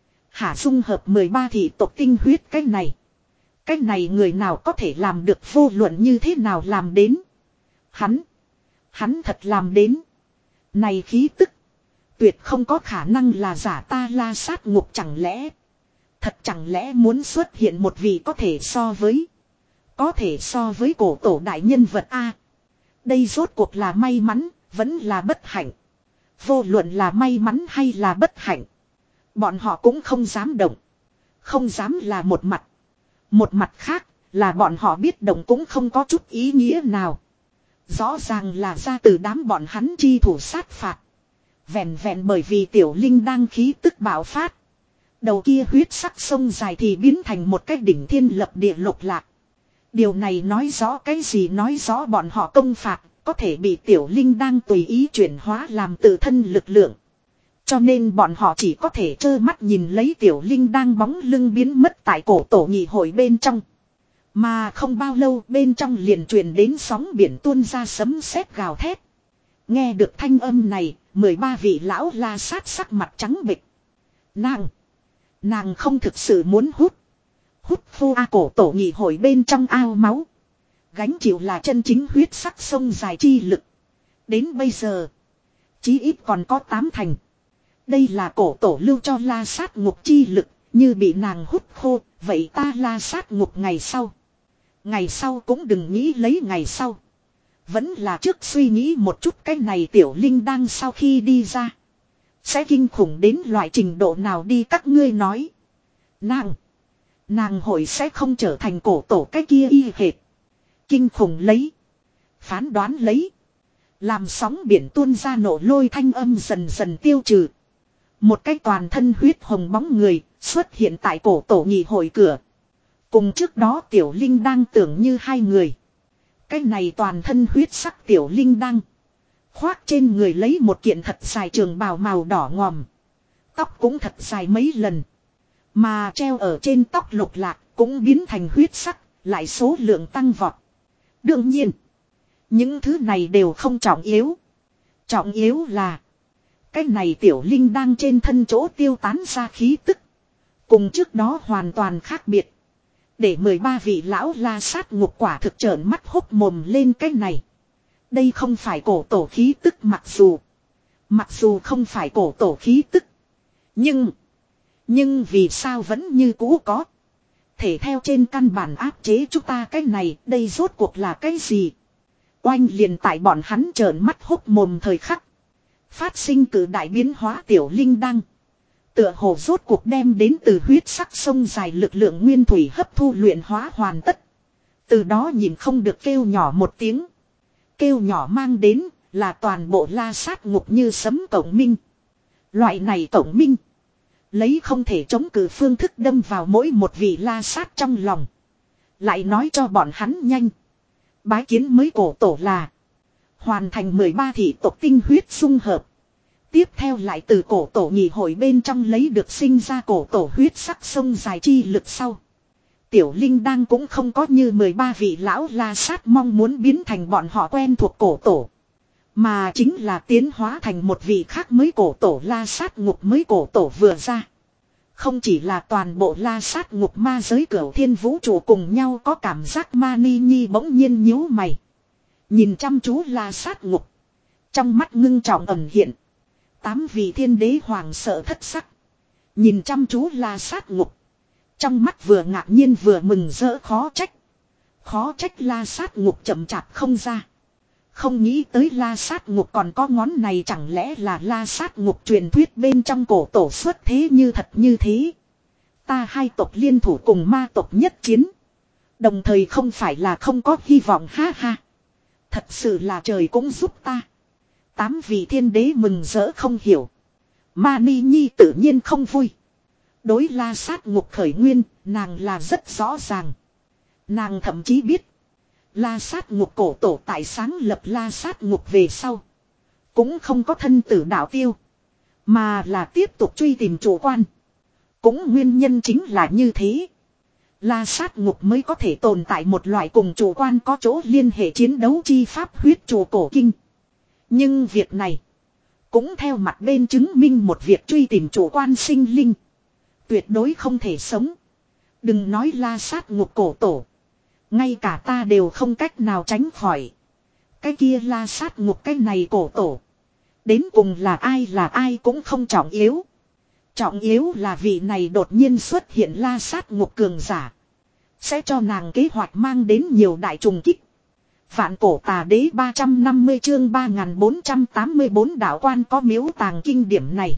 Hả dung hợp mười ba thị tộc tinh huyết cái này. Cái này người nào có thể làm được vô luận như thế nào làm đến. Hắn. Hắn thật làm đến. Này khí tức. Tuyệt không có khả năng là giả ta la sát ngục chẳng lẽ. Thật chẳng lẽ muốn xuất hiện một vị có thể so với. Có thể so với cổ tổ đại nhân vật A. Đây rốt cuộc là may mắn, vẫn là bất hạnh. Vô luận là may mắn hay là bất hạnh. Bọn họ cũng không dám động. Không dám là một mặt. Một mặt khác là bọn họ biết động cũng không có chút ý nghĩa nào. Rõ ràng là ra từ đám bọn hắn chi thủ sát phạt. Vẹn vẹn bởi vì Tiểu Linh đang khí tức bạo phát. Đầu kia huyết sắc sông dài thì biến thành một cái đỉnh thiên lập địa Lục Lạc. Điều này nói rõ cái gì nói rõ bọn họ công phạt có thể bị Tiểu Linh đang tùy ý chuyển hóa làm tự thân lực lượng. Cho nên bọn họ chỉ có thể trơ mắt nhìn lấy Tiểu Linh đang bóng lưng biến mất tại cổ tổ nghị hội bên trong. Mà không bao lâu bên trong liền truyền đến sóng biển tuôn ra sấm sét gào thét. Nghe được thanh âm này, mười ba vị lão la sát sắc mặt trắng bệch. Nàng, nàng không thực sự muốn hút. Hút phô a cổ tổ nghị hội bên trong ao máu. Gánh chịu là chân chính huyết sắc sông dài chi lực. Đến bây giờ, chí ít còn có tám thành. Đây là cổ tổ lưu cho la sát ngục chi lực, như bị nàng hút khô, vậy ta la sát ngục ngày sau. Ngày sau cũng đừng nghĩ lấy ngày sau. Vẫn là trước suy nghĩ một chút cái này Tiểu Linh đang sau khi đi ra. Sẽ kinh khủng đến loại trình độ nào đi các ngươi nói. Nàng. Nàng hội sẽ không trở thành cổ tổ cái kia y hệt. Kinh khủng lấy. Phán đoán lấy. Làm sóng biển tuôn ra nổ lôi thanh âm dần dần tiêu trừ. Một cái toàn thân huyết hồng bóng người xuất hiện tại cổ tổ nghị hội cửa. Cùng trước đó Tiểu Linh đang tưởng như hai người. Cái này toàn thân huyết sắc Tiểu Linh đang. Khoác trên người lấy một kiện thật dài trường bào màu đỏ ngòm. Tóc cũng thật dài mấy lần. Mà treo ở trên tóc Lục Lạc cũng biến thành huyết sắc, lại số lượng tăng vọt. Đương nhiên, những thứ này đều không trọng yếu. Trọng yếu là, cái này Tiểu Linh đang trên thân chỗ tiêu tán ra khí tức. Cùng trước đó hoàn toàn khác biệt. Để mười ba vị lão la sát ngục quả thực trợn mắt hốc mồm lên cái này. Đây không phải cổ tổ khí tức mặc dù. Mặc dù không phải cổ tổ khí tức. Nhưng. Nhưng vì sao vẫn như cũ có. Thể theo trên căn bản áp chế chúng ta cái này. Đây rốt cuộc là cái gì. Oanh liền tại bọn hắn trợn mắt hốc mồm thời khắc. Phát sinh cử đại biến hóa Tiểu Linh đăng. Tựa hồ rốt cuộc đem đến từ huyết sắc sông dài lực lượng nguyên thủy hấp thu luyện hóa hoàn tất. Từ đó nhìn không được kêu nhỏ một tiếng. Kêu nhỏ mang đến là toàn bộ la sát ngục như sấm cổng minh. Loại này cổng minh. Lấy không thể chống cự phương thức đâm vào mỗi một vị la sát trong lòng. Lại nói cho bọn hắn nhanh. Bái kiến mới cổ tổ là. Hoàn thành mười ba thị tộc tinh huyết dung hợp. Tiếp theo lại từ cổ tổ nhị hội bên trong lấy được sinh ra cổ tổ huyết sắc sông dài chi lực sau. Tiểu Linh đang cũng không có như mười ba vị lão la sát mong muốn biến thành bọn họ quen thuộc cổ tổ. Mà chính là tiến hóa thành một vị khác mới cổ tổ la sát ngục mới cổ tổ vừa ra. Không chỉ là toàn bộ la sát ngục ma giới cửu thiên vũ trụ cùng nhau có cảm giác ma ni nhi bỗng nhiên nhíu mày. Nhìn chăm chú la sát ngục. Trong mắt ngưng trọng ẩn hiện. Tám vị thiên đế hoàng sợ thất sắc. Nhìn chăm chú la sát ngục. Trong mắt vừa ngạc nhiên vừa mừng rỡ khó trách. Khó trách la sát ngục chậm chạp không ra. Không nghĩ tới la sát ngục còn có ngón này, chẳng lẽ là la sát ngục truyền thuyết bên trong cổ tổ xuất thế như thật như thế. Ta hai tộc liên thủ cùng ma tộc nhất chiến. Đồng thời không phải là không có hy vọng, ha ha. Thật sự là trời cũng giúp ta. Tám vị thiên đế mừng rỡ không hiểu. Ma ni nhi tự nhiên không vui. Đối la sát ngục khởi nguyên, nàng là rất rõ ràng. Nàng thậm chí biết. La sát ngục cổ tổ tại sáng lập la sát ngục về sau. Cũng không có thân tử đạo tiêu. Mà là tiếp tục truy tìm chủ quan. Cũng nguyên nhân chính là như thế. La sát ngục mới có thể tồn tại một loại cùng chủ quan có chỗ liên hệ chiến đấu chi pháp huyết chủ cổ kinh. Nhưng việc này. Cũng theo mặt bên chứng minh một việc truy tìm chủ quan sinh linh. Tuyệt đối không thể sống. Đừng nói la sát ngục cổ tổ. Ngay cả ta đều không cách nào tránh khỏi. Cái kia la sát ngục cái này cổ tổ. Đến cùng là ai là ai cũng không trọng yếu. Trọng yếu là vị này đột nhiên xuất hiện la sát ngục cường giả. Sẽ cho nàng kế hoạch mang đến nhiều đại trùng kích. Vạn cổ tà đế ba trăm năm mươi chương ba nghìn bốn trăm tám mươi bốn đạo quan có miếu tàng kinh điểm này.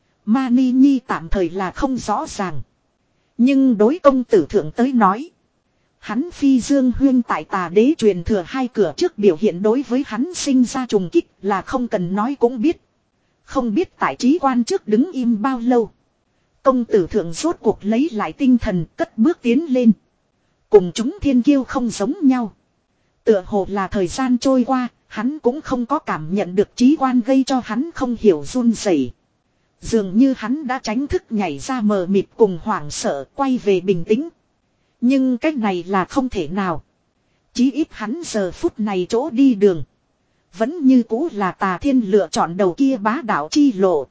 Mani Nhi tạm thời là không rõ ràng. Nhưng đối công tử thượng tới nói. Hắn phi dương huyên tại tà đế truyền thừa hai cửa trước biểu hiện đối với hắn sinh ra trùng kích là không cần nói cũng biết. Không biết tại trí quan trước đứng im bao lâu. Công tử thượng rốt cuộc lấy lại tinh thần cất bước tiến lên. Cùng chúng thiên kiêu không giống nhau. Tựa hồ là thời gian trôi qua, hắn cũng không có cảm nhận được trí quan gây cho hắn không hiểu run rẩy. Dường như hắn đã tránh thức nhảy ra mờ mịt cùng hoảng sợ quay về bình tĩnh. Nhưng cách này là không thể nào. Chí ít hắn giờ phút này chỗ đi đường. Vẫn như cũ là tà thiên lựa chọn đầu kia bá đạo chi lộ.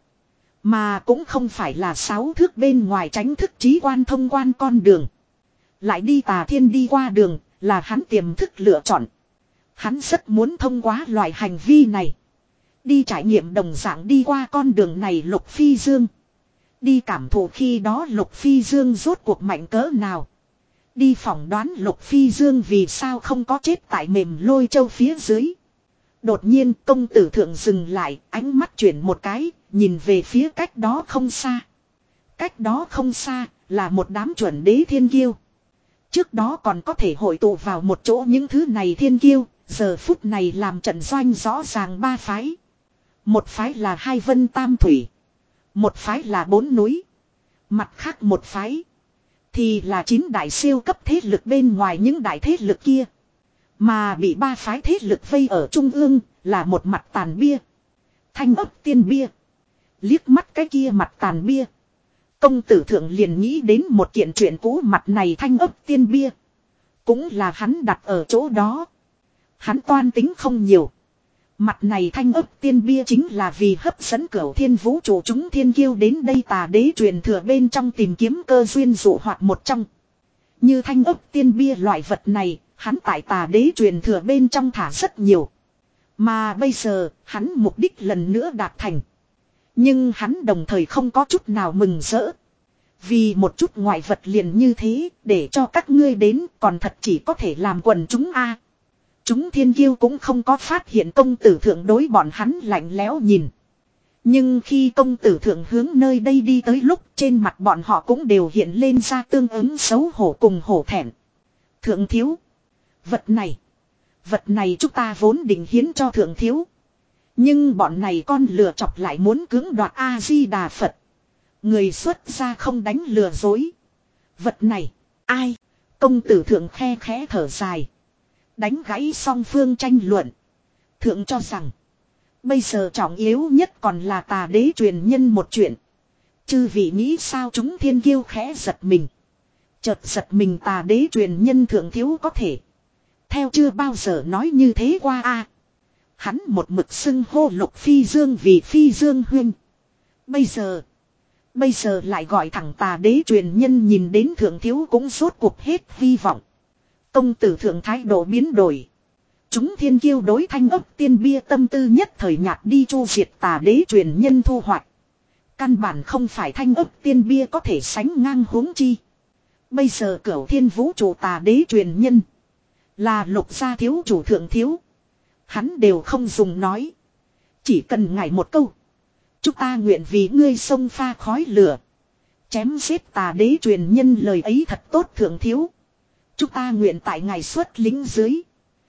Mà cũng không phải là sáu thước bên ngoài tránh thức trí quan thông quan con đường. Lại đi tà thiên đi qua đường là hắn tiềm thức lựa chọn. Hắn rất muốn thông qua loại hành vi này. Đi trải nghiệm đồng dạng đi qua con đường này Lục Phi Dương. Đi cảm thụ khi đó Lục Phi Dương rốt cuộc mạnh cỡ nào. Đi phỏng đoán Lục Phi Dương vì sao không có chết tại mềm lôi châu phía dưới. Đột nhiên công tử thượng dừng lại, ánh mắt chuyển một cái, nhìn về phía cách đó không xa. Cách đó không xa là một đám chuẩn đế thiên kiêu. Trước đó còn có thể hội tụ vào một chỗ những thứ này thiên kiêu, giờ phút này làm trận doanh rõ ràng ba phái. Một phái là hai vân tam thủy. Một phái là bốn núi. Mặt khác một phái thì là chín đại siêu cấp thế lực bên ngoài những đại thế lực kia. Mà bị ba phái thế lực vây ở trung ương là một mặt tàn bia. Thanh ấp tiên bia. Liếc mắt cái kia mặt tàn bia. Công tử thượng liền nghĩ đến một kiện chuyện cũ, mặt này thanh ấp tiên bia. Cũng là hắn đặt ở chỗ đó. Hắn toan tính không nhiều. Mặt này thanh ấp tiên bia chính là vì hấp dẫn cửu thiên vũ trụ chúng thiên kiêu đến đây tà đế truyền thừa bên trong tìm kiếm cơ duyên dụ hoặc một trong. Như thanh ấp tiên bia loại vật này, hắn tại tà đế truyền thừa bên trong thả rất nhiều. Mà bây giờ, hắn mục đích lần nữa đạt thành. Nhưng hắn đồng thời không có chút nào mừng rỡ. Vì một chút ngoại vật liền như thế, để cho các ngươi đến, còn thật chỉ có thể làm quần chúng a. Chúng thiên kiêu cũng không có phát hiện công tử thượng đối bọn hắn lạnh lẽo nhìn. Nhưng khi công tử thượng hướng nơi đây đi tới lúc, trên mặt bọn họ cũng đều hiện lên ra tương ứng xấu hổ cùng hổ thẹn. Thượng thiếu. Vật này. Vật này chúng ta vốn định hiến cho thượng thiếu. Nhưng bọn này con lừa chọc lại muốn cưỡng đoạt A-di-đà Phật. Người xuất gia không đánh lừa dối. Vật này. Ai. Công tử thượng khe khẽ thở dài. Đánh gãy song phương tranh luận. Thượng cho rằng. Bây giờ trọng yếu nhất còn là tà đế truyền nhân một chuyện. Chư vị nghĩ sao chúng thiên kiêu khẽ giật mình. Chợt giật mình tà đế truyền nhân thượng thiếu có thể. Theo chưa bao giờ nói như thế qua a. Hắn một mực xưng hô Lục Phi Dương vì Phi Dương huynh. Bây giờ. Bây giờ lại gọi thẳng tà đế truyền nhân nhìn đến thượng thiếu cũng rốt cuộc hết hy vọng. Công tử thượng thái độ biến đổi. Chúng thiên kiêu đối thanh ấp tiên bia tâm tư nhất thời nhạt đi chu diệt tà đế truyền nhân thu hoạch. Căn bản không phải thanh ấp tiên bia có thể sánh ngang huống chi. Bây giờ cửu thiên vũ trụ tà đế truyền nhân. Là Lục gia thiếu chủ thượng thiếu. Hắn đều không dùng nói. Chỉ cần ngài một câu. Chúng ta nguyện vì ngươi sông pha khói lửa. Chém giết tà đế truyền nhân lời ấy thật tốt thượng thiếu. Chúng ta nguyện tại ngài xuất lính dưới.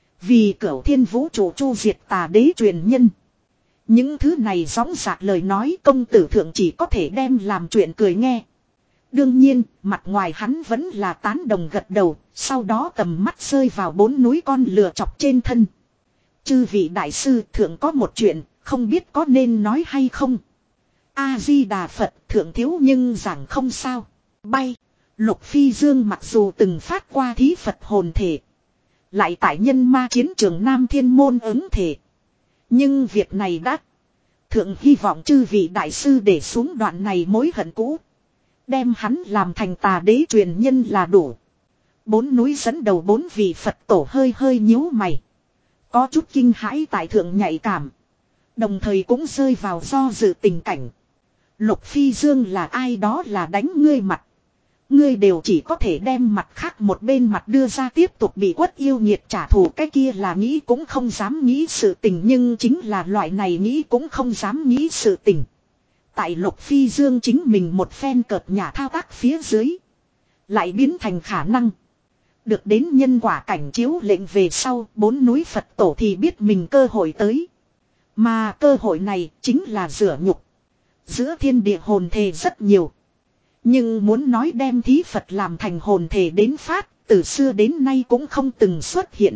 Vì cửu thiên vũ trụ chu diệt tà đế truyền nhân. Những thứ này gióng dạc lời nói công tử thượng chỉ có thể đem làm chuyện cười nghe. Đương nhiên, mặt ngoài hắn vẫn là tán đồng gật đầu, sau đó tầm mắt rơi vào bốn núi con lừa chọc trên thân. Chư vị đại sư thượng có một chuyện, không biết có nên nói hay không. A-di-đà Phật thượng thiếu nhưng giảng không sao. Bay, Lục Phi Dương mặc dù từng phát qua thí Phật hồn thể. Lại tại nhân ma chiến trường Nam Thiên Môn ứng thể. Nhưng việc này đã. Thượng hy vọng chư vị đại sư để xuống đoạn này mối hận cũ. Đem hắn làm thành tà đế truyền nhân là đủ. Bốn núi dẫn đầu bốn vị Phật tổ hơi hơi nhíu mày. Có chút kinh hãi tại thượng nhạy cảm. Đồng thời cũng rơi vào do dự tình cảnh. Lục Phi Dương là ai đó là đánh ngươi mặt. Ngươi đều chỉ có thể đem mặt khác một bên mặt đưa ra tiếp tục bị quất yêu nhiệt trả thù cái kia là nghĩ cũng không dám nghĩ sự tình nhưng chính là loại này nghĩ cũng không dám nghĩ sự tình. Tại Lục Phi Dương chính mình một phen cợt nhà thao tác phía dưới. Lại biến thành khả năng. Được đến nhân quả cảnh chiếu lệnh về sau bốn núi Phật tổ thì biết mình cơ hội tới. Mà cơ hội này chính là rửa nhục. Giữa thiên địa hồn thể rất nhiều. Nhưng muốn nói đem thí Phật làm thành hồn thể đến phát, từ xưa đến nay cũng không từng xuất hiện.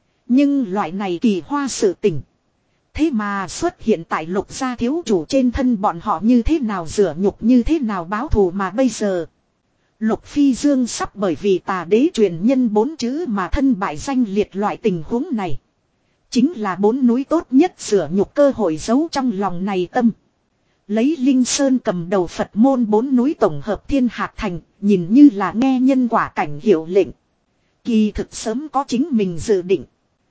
Nhưng loại này kỳ hoa sự tình. Thế mà xuất hiện tại Lục gia thiếu chủ trên thân bọn họ như thế nào rửa nhục như thế nào báo thù mà bây giờ. Lục Phi Dương sắp bởi vì tà đế truyền nhân bốn chữ mà thân bại danh liệt loại tình huống này. Chính là bốn núi tốt nhất rửa nhục cơ hội giấu trong lòng này tâm. Lấy Linh Sơn cầm đầu Phật môn bốn núi tổng hợp thiên hạt thành, nhìn như là nghe nhân quả cảnh hiệu lệnh. Kỳ thực sớm có chính mình dự định.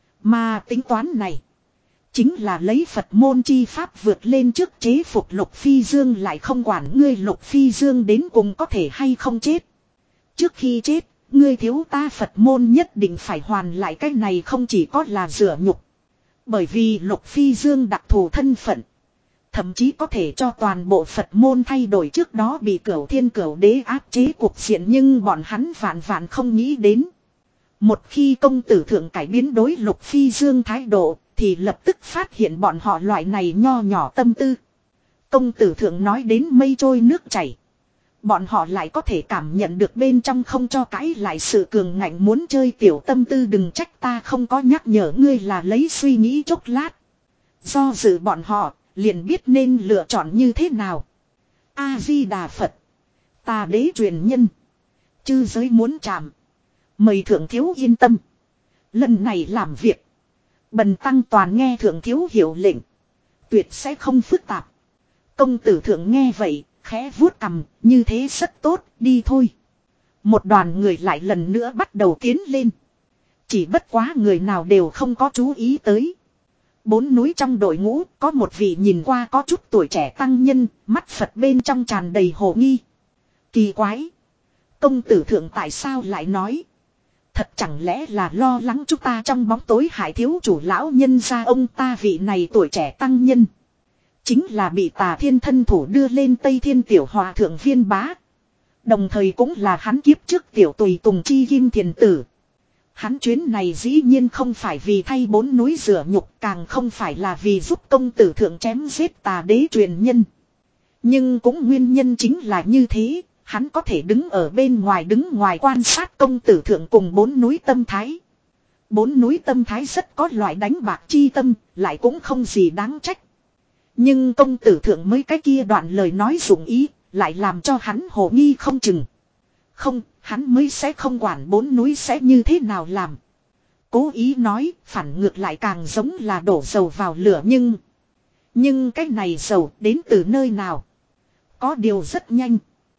Mà tính toán này, chính là lấy Phật môn chi pháp vượt lên trước chế phục Lục Phi Dương lại không quản ngươi Lục Phi Dương đến cùng có thể hay không chết. Trước khi chết, ngươi thiếu ta Phật môn nhất định phải hoàn lại cái này không chỉ có là rửa nhục. Bởi vì Lục Phi Dương đặc thù thân phận. Thậm chí có thể cho toàn bộ Phật môn thay đổi trước đó bị cửu thiên cửu đế áp chế cuộc diện nhưng bọn hắn vạn vạn không nghĩ đến. Một khi công tử thượng cải biến đối Lục Phi Dương thái độ thì lập tức phát hiện bọn họ loại này nho nhỏ tâm tư. Công tử thượng nói đến mây trôi nước chảy. Bọn họ lại có thể cảm nhận được bên trong không cho cãi lại sự cường ngạnh muốn chơi tiểu tâm tư đừng trách ta không có nhắc nhở ngươi là lấy suy nghĩ chốc lát. Do dự bọn họ liền biết nên lựa chọn như thế nào. A-di-đà Phật. Tà đế truyền nhân. Chư giới muốn chạm. Mời thượng thiếu yên tâm. Lần này làm việc. Bần tăng toàn nghe thượng thiếu hiểu lệnh. Tuyệt sẽ không phức tạp. Công tử thượng nghe vậy, khẽ vuốt cằm, như thế rất tốt, đi thôi. Một đoàn người lại lần nữa bắt đầu tiến lên. Chỉ bất quá người nào đều không có chú ý tới. Bốn núi trong đội ngũ có một vị nhìn qua có chút tuổi trẻ tăng nhân, mắt Phật bên trong tràn đầy hồ nghi. Kỳ quái. Công tử thượng tại sao lại nói. Thật chẳng lẽ là lo lắng chúng ta trong bóng tối hại thiếu chủ lão nhân ra ông ta vị này tuổi trẻ tăng nhân. Chính là bị Tà Thiên thân thủ đưa lên Tây Thiên tiểu hòa thượng Viên Bá. Đồng thời cũng là hắn kiếp trước tiểu tùy tùng chi kim thiền tử. Hắn chuyến này dĩ nhiên không phải vì thay bốn núi rửa nhục, càng không phải là vì giúp công tử thượng chém giết tà đế truyền nhân. Nhưng cũng nguyên nhân chính là như thế, hắn có thể đứng ở bên ngoài đứng ngoài quan sát công tử thượng cùng bốn núi tâm thái. Bốn núi tâm thái rất có loại đánh bạc chi tâm, lại cũng không gì đáng trách. Nhưng công tử thượng mới cái kia đoạn lời nói dụng ý, lại làm cho hắn hồ nghi không chừng. Không, hắn mới sẽ không quản bốn núi sẽ như thế nào làm. Cố ý nói, phản ngược lại càng giống là đổ dầu vào lửa nhưng... Nhưng cái này dầu đến từ nơi nào? Có điều rất nhanh.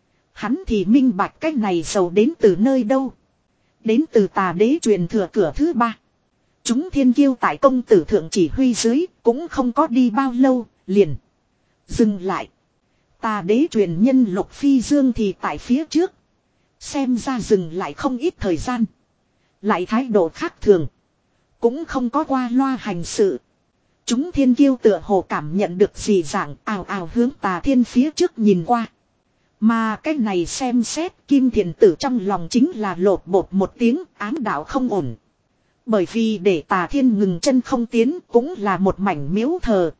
Hắn thì minh bạch cái này dầu đến từ nơi đâu? Đến từ tà đế truyền thừa cửa thứ ba. Chúng thiên kiêu tại công tử thượng chỉ huy dưới, cũng không có đi bao lâu, liền. Dừng lại. Tà đế truyền nhân Lục Phi Dương thì tại phía trước. Xem ra dừng lại không ít thời gian. Lại thái độ khác thường. Cũng không có qua loa hành sự. Chúng thiên kiêu tựa hồ cảm nhận được gì dạng ào ào hướng tà thiên phía trước nhìn qua. Mà cái này xem xét Kim Thiền Tử trong lòng chính là lột bột một tiếng ám đạo không ổn. Bởi vì để tà thiên ngừng chân không tiến cũng là một mảnh miếu thờ.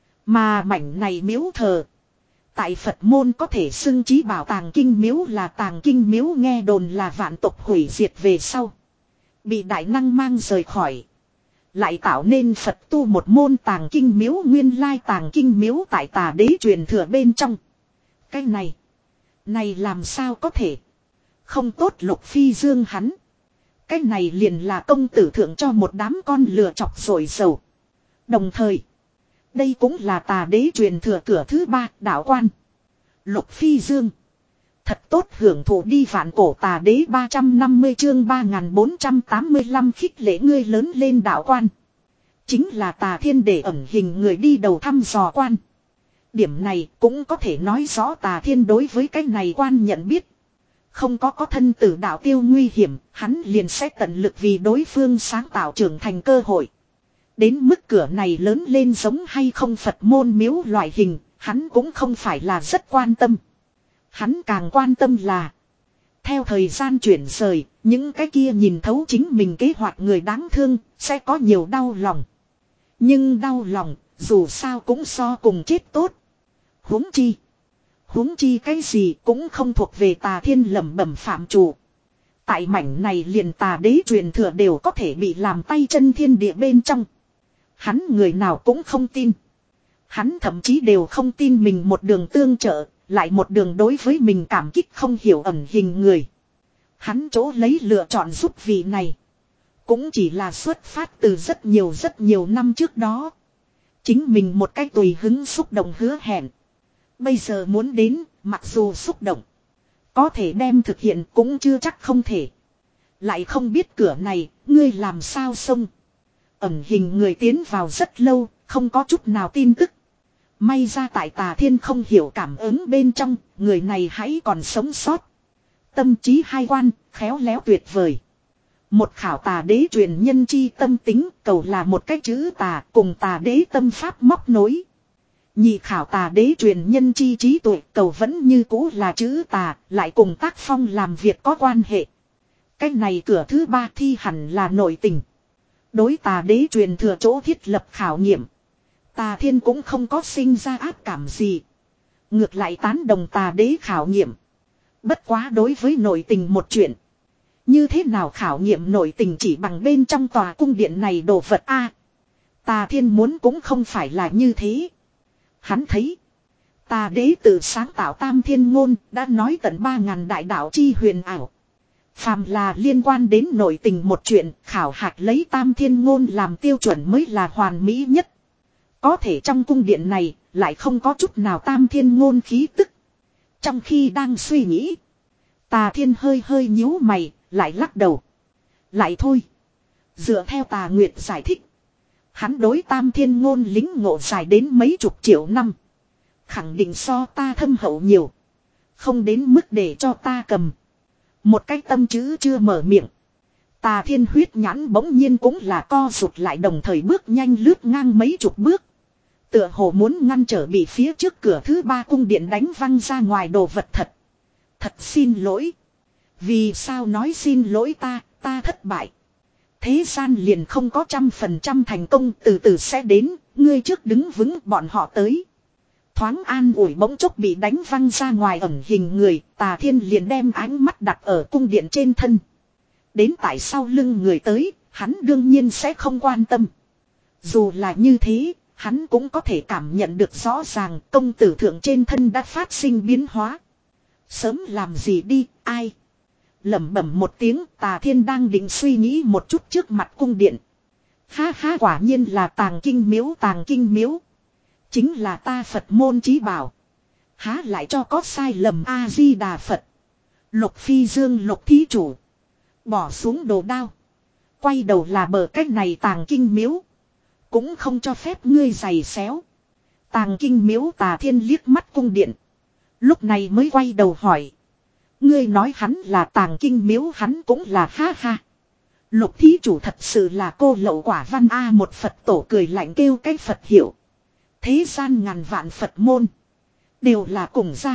Mà mảnh này miếu thờ. Tại Phật môn có thể xưng chí bảo tàng kinh miếu là tàng kinh miếu nghe đồn là vạn tộc hủy diệt về sau. Bị đại năng mang rời khỏi. Lại tạo nên Phật tu một môn tàng kinh miếu nguyên lai tàng kinh miếu tại tà đế truyền thừa bên trong. Cái này. Này làm sao có thể. Không tốt Lục Phi Dương hắn. Cái này liền là công tử thượng cho một đám con lừa chọc rồi dầu. Đồng thời. Đây cũng là tà đế truyền thừa cửa thứ ba đạo quan. Lục Phi Dương. Thật tốt hưởng thụ đi vạn cổ tà đế ba trăm năm mươi chương ba nghìn bốn trăm tám mươi lăm khích lễ ngươi lớn lên đạo quan. Chính là tà thiên để ẩn hình người đi đầu thăm dò quan. Điểm này cũng có thể nói rõ tà thiên đối với cái này quan nhận biết. Không có có thân tử đạo tiêu nguy hiểm, hắn liền sẽ tận lực vì đối phương sáng tạo trưởng thành cơ hội. Đến mức cửa này lớn lên giống hay không Phật môn miếu loại hình, hắn cũng không phải là rất quan tâm. Hắn càng quan tâm là theo thời gian chuyển rời, những cái kia nhìn thấu chính mình kế hoạch người đáng thương, sẽ có nhiều đau lòng. Nhưng đau lòng, dù sao cũng so cùng chết tốt. Huống chi. Huống chi cái gì cũng không thuộc về tà thiên lẩm bẩm phạm chủ. Tại mảnh này liền tà đế truyền thừa đều có thể bị làm tay chân thiên địa bên trong. Hắn người nào cũng không tin. Hắn thậm chí đều không tin mình một đường tương trợ, lại một đường đối với mình cảm kích không hiểu ẩn hình người. Hắn chỗ lấy lựa chọn giúp vị này. Cũng chỉ là xuất phát từ rất nhiều rất nhiều năm trước đó. Chính mình một cách tùy hứng xúc động hứa hẹn. Bây giờ muốn đến, mặc dù xúc động. Có thể đem thực hiện cũng chưa chắc không thể. Lại không biết cửa này, ngươi làm sao xông. Ẩn hình người tiến vào rất lâu, không có chút nào tin tức. May ra tại tà thiên không hiểu cảm ứng bên trong, người này hãy còn sống sót. Tâm trí hai quan, khéo léo tuyệt vời. Một khảo tà đế truyền nhân chi tâm tính, cầu là một cái chữ tà, cùng tà đế tâm pháp móc nối. Nhị khảo tà đế truyền nhân chi trí tuệ, cầu vẫn như cũ là chữ tà, lại cùng tác phong làm việc có quan hệ. Cái này cửa thứ ba thi hẳn là nội tình. Đối tà đế truyền thừa chỗ thiết lập khảo nghiệm. Tà thiên cũng không có sinh ra ác cảm gì. Ngược lại tán đồng tà đế khảo nghiệm. Bất quá đối với nội tình một chuyện. Như thế nào khảo nghiệm nội tình chỉ bằng bên trong tòa cung điện này đồ vật a? Tà thiên muốn cũng không phải là như thế. Hắn thấy. Tà đế tự sáng tạo tam thiên ngôn đã nói tận ba ngàn đại đạo chi huyền ảo. Phàm là liên quan đến nội tình một chuyện khảo hạch lấy tam thiên ngôn làm tiêu chuẩn mới là hoàn mỹ nhất. Có thể trong cung điện này lại không có chút nào tam thiên ngôn khí tức. Trong khi đang suy nghĩ. Tà thiên hơi hơi nhíu mày lại lắc đầu. Lại thôi. Dựa theo tà nguyệt giải thích. Hắn đối tam thiên ngôn lính ngộ dài đến mấy chục triệu năm. Khẳng định so ta thâm hậu nhiều. Không đến mức để cho ta cầm. Một cái tâm chữ chưa mở miệng. Tà thiên huyết nhãn bỗng nhiên cũng là co rụt lại đồng thời bước nhanh lướt ngang mấy chục bước. Tựa hồ muốn ngăn trở bị phía trước cửa thứ ba cung điện đánh văng ra ngoài đồ vật thật. Thật xin lỗi. Vì sao nói xin lỗi ta, ta thất bại. Thế gian liền không có trăm phần trăm thành công từ từ sẽ đến, ngươi trước đứng vững bọn họ tới. Thoáng an ủi bỗng chốc bị đánh văng ra ngoài ẩn hình người, tà thiên liền đem ánh mắt đặt ở cung điện trên thân. Đến tại sau lưng người tới, hắn đương nhiên sẽ không quan tâm. Dù là như thế, hắn cũng có thể cảm nhận được rõ ràng công tử thượng trên thân đã phát sinh biến hóa. Sớm làm gì đi, ai? Lẩm bẩm một tiếng, Tà Thiên đang định suy nghĩ một chút trước mặt cung điện. Ha ha, quả nhiên là Tàng Kinh Miếu, Tàng Kinh Miếu. Chính là ta Phật môn chí bảo. Há lại cho có sai lầm. A Di Đà Phật. Lục Phi Dương, Lục thí chủ. Bỏ xuống đồ đao. Quay đầu là bờ cách này Tàng Kinh Miếu. Cũng không cho phép ngươi giày xéo. Tàng Kinh Miếu. Tà Thiên liếc mắt cung điện. Lúc này mới quay đầu hỏi. Ngươi nói hắn là Tàng Kinh Miếu, hắn cũng là ha ha. Lục thí chủ thật sự là cô lậu quả văn a. Một Phật tổ cười lạnh kêu cái Phật hiệu. Thế gian ngàn vạn Phật môn. Đều là cùng gia.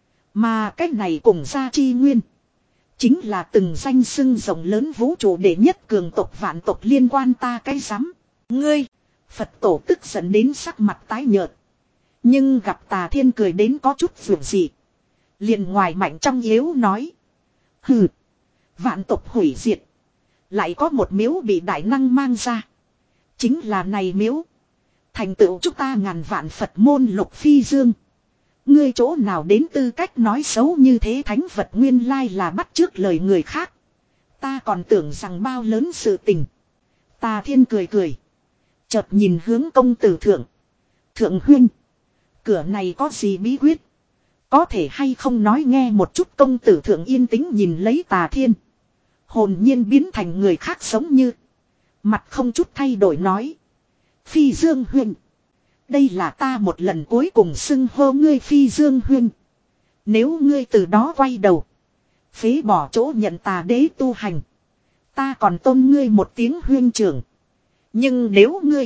Mà cái này cùng gia chi nguyên. Chính là từng danh xưng rộng lớn vũ trụ đệ nhất cường tộc vạn tộc liên quan ta cái rắm. Ngươi. Phật tổ tức giận đến sắc mặt tái nhợt. Nhưng gặp Tà Thiên cười đến có chút vượt gì. Liền ngoài mạnh trong yếu nói. Hừ. Vạn tộc hủy diệt. Lại có một miếu bị đại năng mang ra. Chính là này miếu. Thành tựu chúng ta ngàn vạn Phật môn. Lục Phi Dương. Ngươi chỗ nào đến tư cách nói xấu như thế? Thánh vật nguyên lai là bắt chước lời người khác. Ta còn tưởng rằng bao lớn sự tình. Tà Thiên cười cười. Chợt nhìn hướng công tử thượng. Thượng huynh. Cửa này có gì bí quyết? Có thể hay không nói nghe một chút. Công tử thượng yên tĩnh nhìn lấy Tà Thiên. Hồn nhiên biến thành người khác giống như. Mặt không chút thay đổi nói. Phi Dương huynh. Đây là ta một lần cuối cùng xưng hô ngươi Phi Dương huynh. Nếu ngươi từ đó quay đầu. Phế bỏ chỗ nhận Tà đế tu hành. Ta còn tôn ngươi một tiếng huynh trưởng. Nhưng nếu ngươi.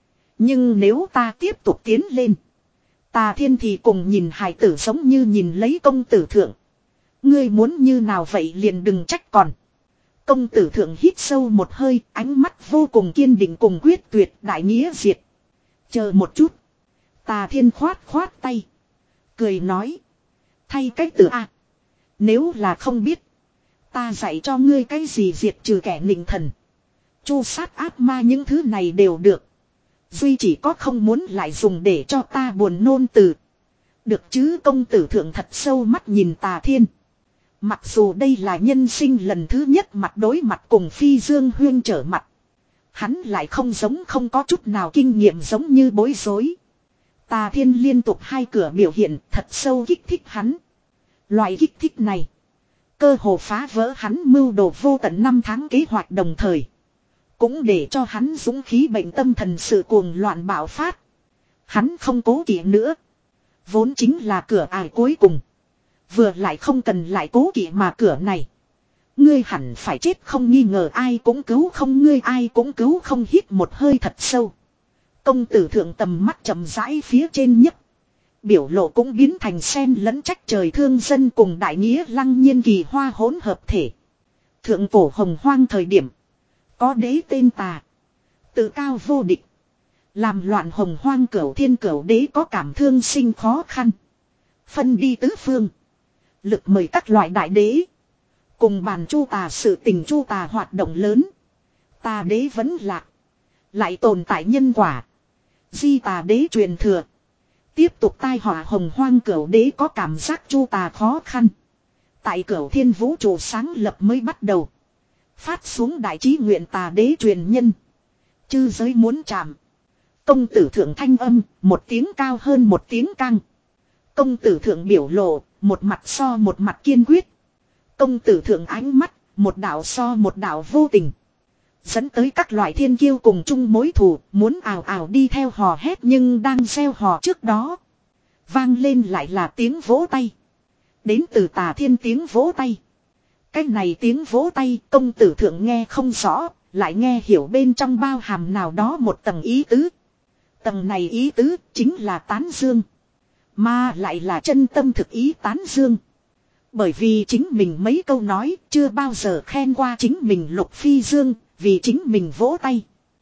Nhưng nếu ta tiếp tục tiến lên. Tà Thiên thì cùng nhìn hài tử giống như nhìn lấy công tử thượng. Ngươi muốn như nào vậy liền đừng trách còn. Công tử thượng hít sâu một hơi, ánh mắt vô cùng kiên định cùng quyết tuyệt. Đại nghĩa diệt. Chờ một chút. Tà Thiên khoát khoát tay. Cười nói. Thay cách từ A. Nếu là không biết. Ta dạy cho ngươi cái gì diệt trừ kẻ nịnh thần. Chu sát ác ma những thứ này đều được. Duy chỉ có không muốn lại dùng để cho ta buồn nôn từ. Được chứ? Công tử thượng thật sâu mắt nhìn Tà Thiên. Mặc dù đây là nhân sinh lần thứ nhất mặt đối mặt cùng Phi Dương huyên trở mặt. Hắn lại không giống không có chút nào kinh nghiệm giống như bối rối. Tà Thiên liên tục hai cửa biểu hiện thật sâu kích thích hắn. Loại kích thích này. Cơ hồ phá vỡ hắn mưu đồ vô tận năm tháng kế hoạch đồng thời. Cũng để cho hắn dũng khí bệnh tâm thần sự cuồng loạn bạo phát. Hắn không cố kỵ nữa. Vốn chính là cửa ải cuối cùng. Vừa lại không cần lại cố kỵ mà cửa này. Ngươi hẳn phải chết không nghi ngờ, ai cũng cứu không, ngươi ai cũng cứu không. Hít một hơi thật sâu. Công tử thượng tầm mắt chậm rãi phía trên nhất. Biểu lộ cũng biến thành sen lẫn trách trời thương dân cùng đại nghĩa lăng nhiên kỳ hoa hỗn hợp thể. Thượng cổ hồng hoang thời điểm. Có đế tên Tà. Tự cao vô địch. Làm loạn hồng hoang cửu thiên cửu đế có cảm thương sinh khó khăn. Phân đi tứ phương. Lực mời các loại đại đế. Cùng bàn Chu Tà sự tình. Chu Tà hoạt động lớn. Tà đế vẫn lạc. Lại tồn tại nhân quả. Di Tà đế truyền thừa. Tiếp tục tai họa hồng hoang cửu đế có cảm giác Chu Tà khó khăn. Tại cửu thiên vũ trụ sáng lập mới bắt đầu. Phát xuống đại trí nguyện Tà đế truyền nhân. Chư giới muốn chạm. Công tử thượng thanh âm, một tiếng cao hơn một tiếng căng. Công tử thượng biểu lộ, một mặt so một mặt kiên quyết. Công tử thượng ánh mắt, một đạo so một đạo vô tình. Dẫn tới các loại thiên kiêu cùng chung mối thù, muốn ào ào đi theo hò hét nhưng đang gieo hò trước đó. Vang lên lại là tiếng vỗ tay. Đến từ Tà Thiên tiếng vỗ tay. Cái này tiếng vỗ tay công tử thượng nghe không rõ, lại nghe hiểu bên trong bao hàm nào đó một tầng ý tứ. Tầng này ý tứ chính là tán dương. Mà lại là chân tâm thực ý tán dương. Bởi vì chính mình mấy câu nói chưa bao giờ khen qua chính mình Lục Phi Dương, vì chính mình vỗ tay.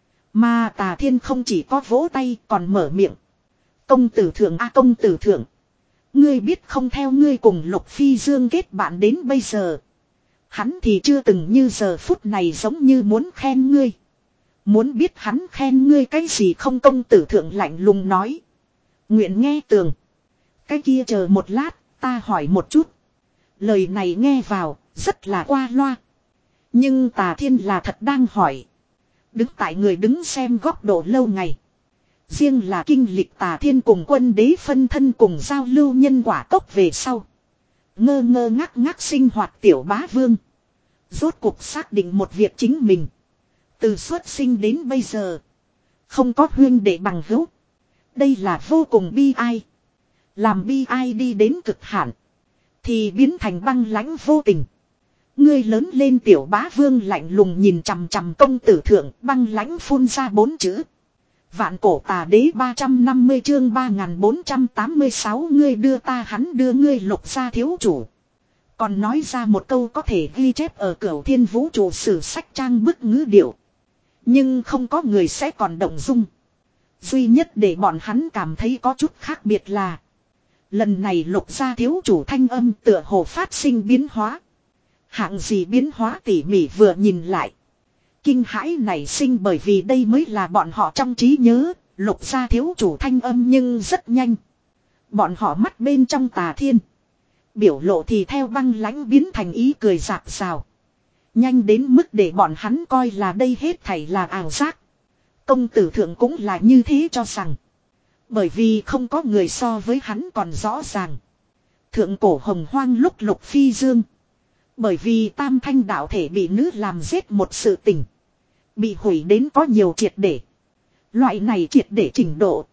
Mà Tà Thiên không chỉ có vỗ tay còn mở miệng. Công tử thượng a công tử thượng. Ngươi biết không, theo ngươi cùng Lục Phi Dương kết bạn đến bây giờ. Hắn thì chưa từng như giờ phút này giống như muốn khen ngươi. Muốn biết hắn khen ngươi cái gì không, công tử thượng lạnh lùng nói. Nguyện nghe tường. Cái kia chờ một lát, ta hỏi một chút. Lời này nghe vào, rất là qua loa. Nhưng Tà Thiên là thật đang hỏi. Đứng tại người đứng xem góc độ lâu ngày. Riêng là kinh lịch Tà Thiên cùng quân đế phân thân cùng giao lưu nhân quả cốc về sau. Ngơ ngơ ngác ngác sinh hoạt tiểu bá vương. Rốt cuộc xác định một việc chính mình. Từ xuất sinh đến bây giờ. Không có huyên đệ bằng hữu. Đây là vô cùng bi ai. Làm bi ai đi đến cực hạn. Thì biến thành băng lãnh vô tình. Ngươi lớn lên tiểu bá vương lạnh lùng nhìn chằm chằm công tử thượng, băng lãnh phun ra bốn chữ. Vạn cổ tà đế ba trăm năm mươi chương ba nghìn bốn trăm tám mươi sáu, ngươi đưa ta hắn đưa ngươi Lục gia thiếu chủ. Còn nói ra một câu có thể ghi chép ở Cửu Thiên Vũ trụ sử sách trang bức ngữ điệu. Nhưng không có người sẽ còn động dung. Duy nhất để bọn hắn cảm thấy có chút khác biệt là lần này Lục gia thiếu chủ thanh âm tựa hồ phát sinh biến hóa. Hạng gì biến hóa tỉ mỉ vừa nhìn lại. Kinh hãi nảy sinh bởi vì đây mới là bọn họ trong trí nhớ, Lục gia thiếu chủ thanh âm nhưng rất nhanh. Bọn họ mắt bên trong Tà Thiên. Biểu lộ thì theo băng lãnh biến thành ý cười rạc rào. Nhanh đến mức để bọn hắn coi là đây hết thảy là ảo giác. Công tử thượng cũng là như thế cho rằng. Bởi vì không có người so với hắn còn rõ ràng. Thượng cổ hồng hoang lúc Lục Phi Dương. Bởi vì tam thanh đạo thể bị nữ làm giết một sự tình. Bị hủy đến có nhiều triệt để. Loại này triệt để trình độ.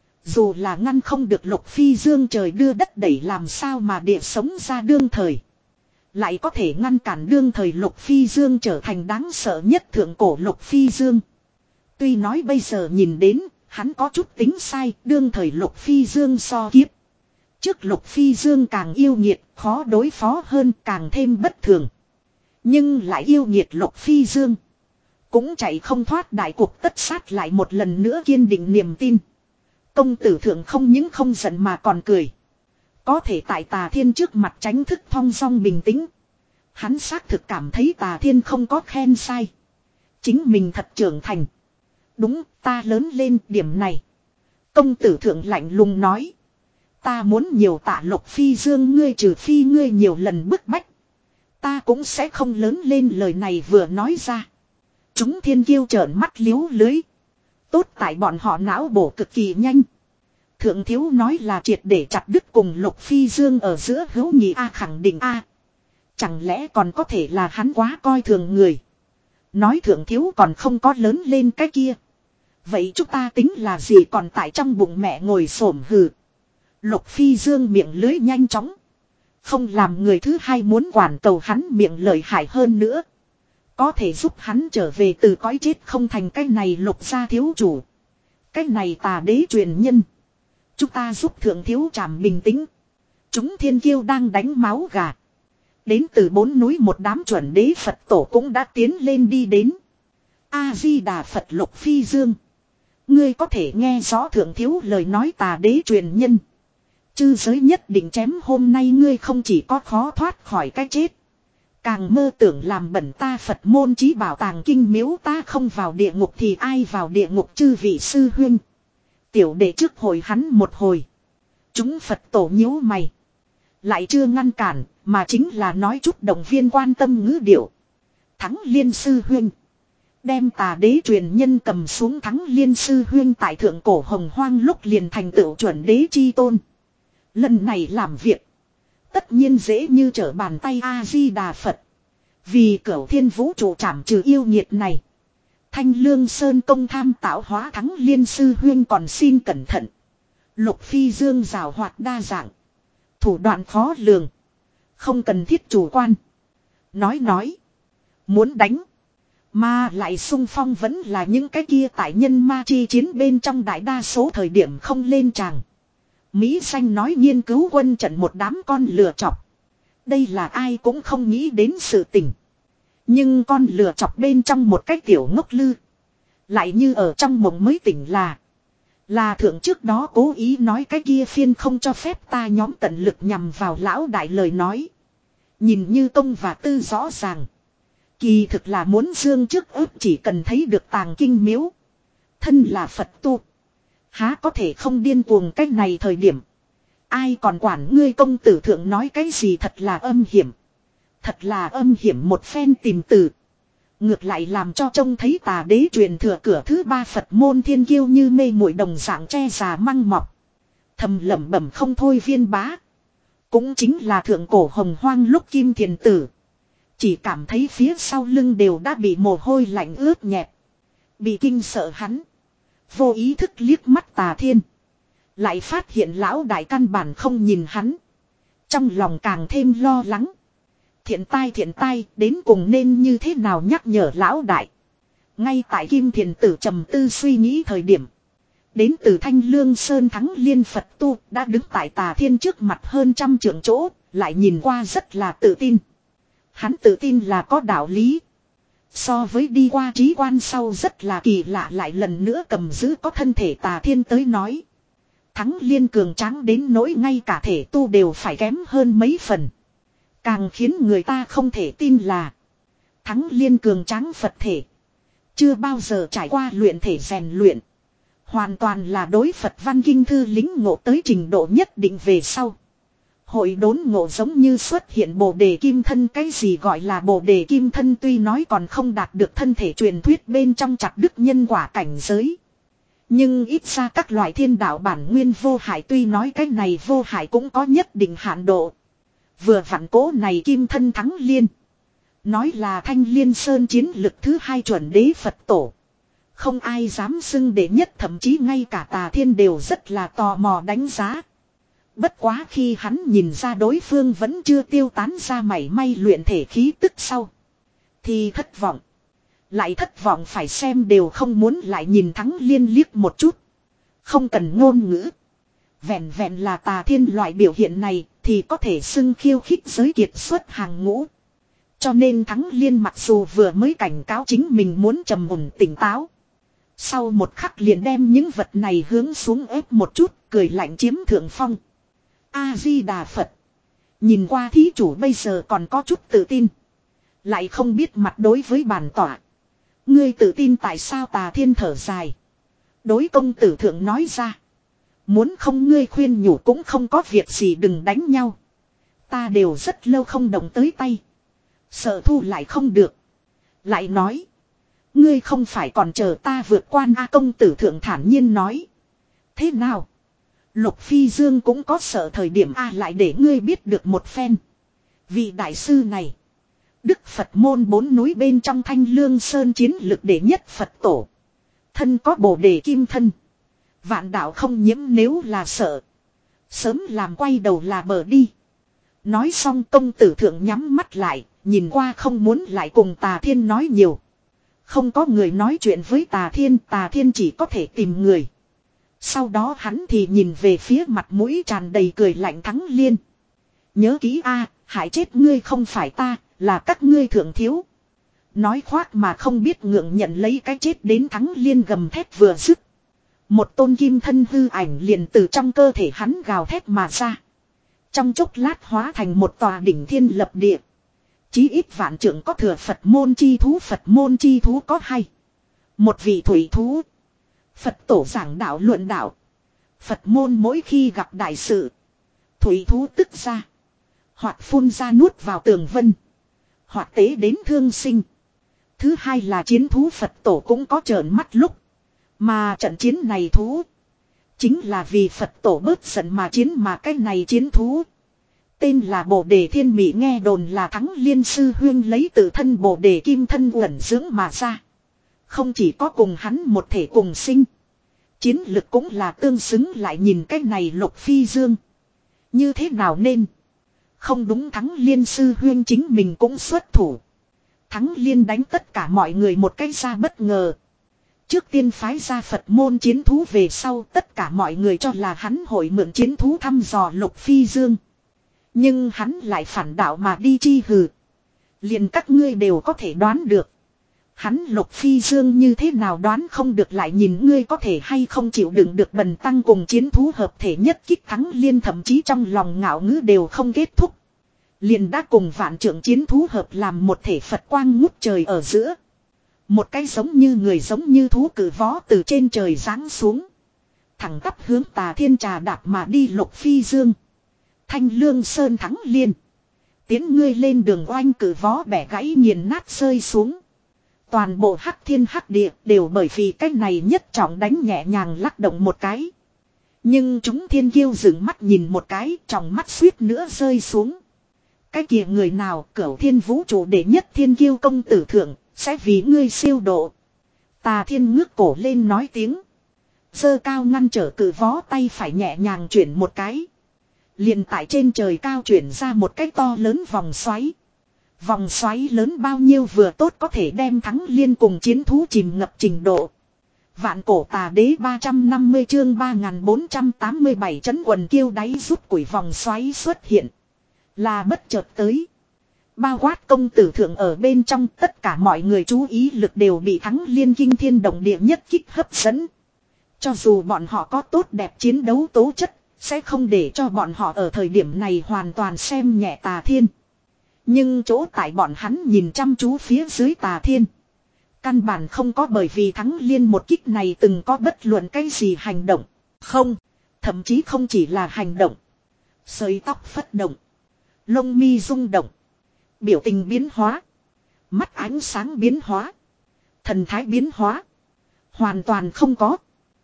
Dù là ngăn không được Lục Phi Dương trời đưa đất đẩy làm sao mà địa sống ra đương thời. Lại có thể ngăn cản đương thời Lục Phi Dương trở thành đáng sợ nhất thượng cổ Lục Phi Dương. Tuy nói bây giờ nhìn đến, hắn có chút tính sai, đương thời Lục Phi Dương so kiếp. Trước Lục Phi Dương càng yêu nghiệt, khó đối phó hơn, càng thêm bất thường. Nhưng lại yêu nghiệt Lục Phi Dương. Cũng chạy không thoát đại cuộc tất sát, lại một lần nữa kiên định niềm tin. Công tử thượng không những không giận mà còn cười. Có thể tại Tà Thiên trước mặt tránh thức thong dong bình tĩnh. Hắn xác thực cảm thấy Tà Thiên không có khen sai. Chính mình thật trưởng thành. Đúng, ta lớn lên điểm này. Công tử thượng lạnh lùng nói. Ta muốn nhiều tạ Lục Phi Dương ngươi, trừ phi ngươi nhiều lần bức bách. Ta cũng sẽ không lớn lên. Lời này vừa nói ra. Chúng thiên kiêu trợn mắt liếu lưới. Tốt tại bọn họ não bổ cực kỳ nhanh. Thượng thiếu nói là triệt để chặt đứt cùng Lục Phi Dương ở giữa hữu nghị A, khẳng định A. Chẳng lẽ còn có thể là hắn quá coi thường người. Nói thượng thiếu còn không có lớn lên cái kia. Vậy chúng ta tính là gì, còn tại trong bụng mẹ ngồi xổm hừ. Lục Phi Dương miệng lưới nhanh chóng. Không làm người thứ hai muốn quản cầu hắn miệng lợi hại hơn nữa. Có thể giúp hắn trở về từ cõi chết không thành cái này Lục gia thiếu chủ. Cái này Tà đế truyền nhân. Chúng ta giúp thượng thiếu trảm bình tĩnh. Chúng thiên kiêu đang đánh máu gà. Đến từ bốn núi một đám chuẩn đế Phật tổ cũng đã tiến lên đi đến. A-di-đà Phật. Lục Phi Dương. Ngươi có thể nghe rõ thượng thiếu lời nói Tà đế truyền nhân. Chư giới nhất định chém hôm nay ngươi không chỉ có khó thoát khỏi cái chết. Càng mơ tưởng làm bẩn ta Phật môn chí bảo tàng kinh miếu, ta không vào địa ngục thì ai vào địa ngục, chư vị sư huynh. Tiểu đệ trước hồi hắn một hồi. Chúng Phật tổ nhíu mày. Lại chưa ngăn cản, mà chính là nói chút động viên quan tâm ngữ điệu. Thắng Liên sư huynh. Đem Tà đế truyền nhân cầm xuống. Thắng Liên sư huynh tại thượng cổ hồng hoang lúc liền thành tựu chuẩn đế chi tôn. Lần này làm việc. Tất nhiên dễ như trở bàn tay. A-di-đà Phật. Vì Cửu Thiên Vũ trụ trảm trừ yêu nghiệt này. Thanh Lương Sơn công tham tạo hóa. Thắng Liên sư huyên còn xin cẩn thận. Lục Phi Dương rào hoạt đa dạng. Thủ đoạn khó lường. Không cần thiết chủ quan. Nói nói. Muốn đánh. Mà lại xung phong vẫn là những cái kia tại nhân ma chi chiến bên trong đại đa số thời điểm không lên tràng. Mỹ Xanh nói nghiên cứu quân trận một đám con lừa chọc. Đây là ai cũng không nghĩ đến sự tình. Nhưng con lừa chọc bên trong một cái tiểu ngốc lư. Lại như ở trong mộng mới tỉnh là. Là thượng trước đó cố ý nói cái kia phiên không cho phép ta nhóm tận lực nhằm vào lão đại lời nói. Nhìn như công và tư rõ ràng. Kỳ thực là muốn dương trước ước chỉ cần thấy được tàng kinh miếu. Thân là Phật tu. Há có thể không điên cuồng cách này thời điểm. Ai còn quản ngươi công tử thượng nói cái gì thật là âm hiểm. Thật là âm hiểm một phen tìm từ. Ngược lại làm cho trông thấy tà đế truyền thừa cửa thứ ba Phật môn thiên kiêu như mê muội đồng dạng che già măng mọc. Thầm lẩm bẩm không thôi viên bá. Cũng chính là thượng cổ hồng hoang lúc kim thiền tử. Chỉ cảm thấy phía sau lưng đều đã bị mồ hôi lạnh ướt nhẹp. Bị kinh sợ hắn. Vô ý thức liếc mắt Tà Thiên. Lại phát hiện lão đại căn bản không nhìn hắn. Trong lòng càng thêm lo lắng. Thiện tai thiện tai đến cùng nên như thế nào nhắc nhở lão đại. Ngay tại kim thiền tử trầm tư suy nghĩ thời điểm. Đến từ Thanh Lương Sơn Thắng Liên Phật tu đã đứng tại Tà Thiên trước mặt hơn trăm trượng chỗ. Lại nhìn qua rất là tự tin. Hắn tự tin là có đạo lý. So với đi qua trí quan sau rất là kỳ lạ lại lần nữa cầm giữ có thân thể Tà Thiên tới nói. Thắng Liên cường tráng đến nỗi ngay cả thể tu đều phải kém hơn mấy phần. Càng khiến người ta không thể tin là Thắng Liên cường tráng Phật thể. Chưa bao giờ trải qua luyện thể rèn luyện. Hoàn toàn là đối Phật văn kinh thư lính ngộ tới trình độ nhất định về sau. Hội đốn ngộ giống như xuất hiện bồ đề kim thân. Cái gì gọi là bồ đề kim thân tuy nói còn không đạt được thân thể truyền thuyết bên trong chặt đức nhân quả cảnh giới. Nhưng ít ra các loại thiên đạo bản nguyên vô hại tuy nói cái này vô hại cũng có nhất định hạn độ. Vừa vặn cố này kim thân Thắng Liên. Nói là Thanh Liên Sơn chiến lực thứ hai chuẩn đế Phật tổ. Không ai dám xưng đệ nhất thậm chí ngay cả Tà Thiên đều rất là tò mò đánh giá. Bất quá khi hắn nhìn ra đối phương vẫn chưa tiêu tán ra mảy may luyện thể khí tức sau. Thì thất vọng. Lại thất vọng phải xem đều không muốn lại nhìn Thắng Liên liếc một chút. Không cần ngôn ngữ. Vẹn vẹn là Tà Thiên loại biểu hiện này thì có thể xưng khiêu khích giới kiệt xuất hàng ngũ. Cho nên Thắng Liên mặc dù vừa mới cảnh cáo chính mình muốn trầm ổn tỉnh táo. Sau một khắc liền đem những vật này hướng xuống ép một chút, cười lạnh chiếm thượng phong. A-di-đà Phật. Nhìn qua thí chủ bây giờ còn có chút tự tin. Lại không biết mặt đối với bản tỏa. Ngươi tự tin tại sao? Tà Thiên thở dài. Đối công tử thượng nói ra. Muốn không ngươi khuyên nhủ cũng không có việc gì đừng đánh nhau. Ta đều rất lâu không động tới tay. Sợ thu lại không được. Lại nói. Ngươi không phải còn chờ ta vượt quan A công tử thượng thản nhiên nói. Thế nào? Lục Phi Dương cũng có sợ thời điểm A lại để ngươi biết được một phen. Vị đại sư này. Đức Phật môn bốn núi bên trong Thanh Lương Sơn chiến lực đệ nhất Phật tổ. Thân có bồ đề kim thân. Vạn đạo không nhiễm nếu là sợ. Sớm làm quay đầu là bờ đi. Nói xong công tử thượng nhắm mắt lại. Nhìn qua không muốn lại cùng Tà Thiên nói nhiều. Không có người nói chuyện với Tà Thiên. Tà Thiên chỉ có thể tìm người. Sau đó hắn thì nhìn về phía mặt mũi tràn đầy cười lạnh Thắng Liên. Nhớ kỹ a, hại chết ngươi không phải ta, là các ngươi thượng thiếu. Nói khoác mà không biết ngượng nhận lấy cái chết đến Thắng Liên gầm thét vừa dứt. Một tôn kim thân hư ảnh liền từ trong cơ thể hắn gào thét mà ra. Trong chốc lát hóa thành một tòa đỉnh thiên lập địa. Chí ít vạn trưởng có thừa Phật môn chi thú. Phật môn chi thú có hay. Một vị thủy thú. Phật tổ giảng đạo luận đạo. Phật môn mỗi khi gặp đại sự. Thủy thú tức ra. Hoặc phun ra nuốt vào tường vân. Hoặc tế đến thương sinh. Thứ hai là chiến thú Phật tổ cũng có trợn mắt lúc. Mà trận chiến này thú. Chính là vì Phật tổ bớt giận mà chiến mà cái này chiến thú. Tên là Bồ Đề Thiên Mị nghe đồn là Thắng Liên sư huyên lấy tự thân Bồ Đề Kim thân uẩn dưỡng mà ra. Không chỉ có cùng hắn một thể cùng sinh. Chiến lực cũng là tương xứng lại nhìn cái này Lục Phi Dương. Như thế nào nên. Không đúng Thắng Liên sư huyên chính mình cũng xuất thủ. Thắng Liên đánh tất cả mọi người một cái ra bất ngờ. Trước tiên phái ra Phật môn chiến thú về sau tất cả mọi người cho là hắn hội mượn chiến thú thăm dò Lục Phi Dương. Nhưng hắn lại phản đạo mà đi chi hừ. Liền các ngươi đều có thể đoán được. Hắn Lục Phi Dương như thế nào đoán không được lại nhìn ngươi có thể hay không chịu đựng được bần tăng cùng chiến thú hợp thể nhất kích Thắng Liên thậm chí trong lòng ngạo ngữ đều không kết thúc. Liền đã cùng vạn trượng chiến thú hợp làm một thể Phật quang ngút trời ở giữa. Một cái giống như người giống như thú cử vó từ trên trời giáng xuống. Thẳng tắp hướng Tà Thiên trà đạp mà đi Lục Phi Dương. Thanh Lương Sơn thắng liên. Tiến ngươi lên đường oanh cử vó bẻ gãy nghiền nát rơi xuống. Toàn bộ hắc thiên hắc địa đều bởi vì cái này nhất trọng đánh nhẹ nhàng lắc động một cái. Nhưng chúng thiên kiêu dừng mắt nhìn một cái, trong mắt suýt nữa rơi xuống. Cái kia người nào cửu thiên vũ trụ đệ nhất thiên kiêu công tử thượng, sẽ vì ngươi siêu độ. Tà Thiên ngước cổ lên nói tiếng. Giơ cao ngăn trở cử vó tay phải nhẹ nhàng chuyển một cái. Liền tại trên trời cao chuyển ra một cái to lớn vòng xoáy. Vòng xoáy lớn bao nhiêu vừa tốt có thể đem thắng liên cùng chiến thú chìm ngập trình độ. Vạn cổ tà đế ba trăm năm mươi chương ba nghìn bốn trăm tám mươi bảy chấn quần kiêu đáy rút củi vòng xoáy xuất hiện. Là bất chợt tới. Bao quát công tử thượng ở bên trong tất cả mọi người chú ý lực đều bị thắng liên kinh thiên động địa nhất kích hấp dẫn. Cho dù bọn họ có tốt đẹp chiến đấu tố chất, sẽ không để cho bọn họ ở thời điểm này hoàn toàn xem nhẹ Tà Thiên. Nhưng chỗ tại bọn hắn nhìn chăm chú phía dưới Tà Thiên. Căn bản không có bởi vì thắng liên một kích này từng có bất luận cái gì hành động. Không, thậm chí không chỉ là hành động. Sợi tóc phất động. Lông mi rung động. Biểu tình biến hóa. Mắt ánh sáng biến hóa. Thần thái biến hóa. Hoàn toàn không có.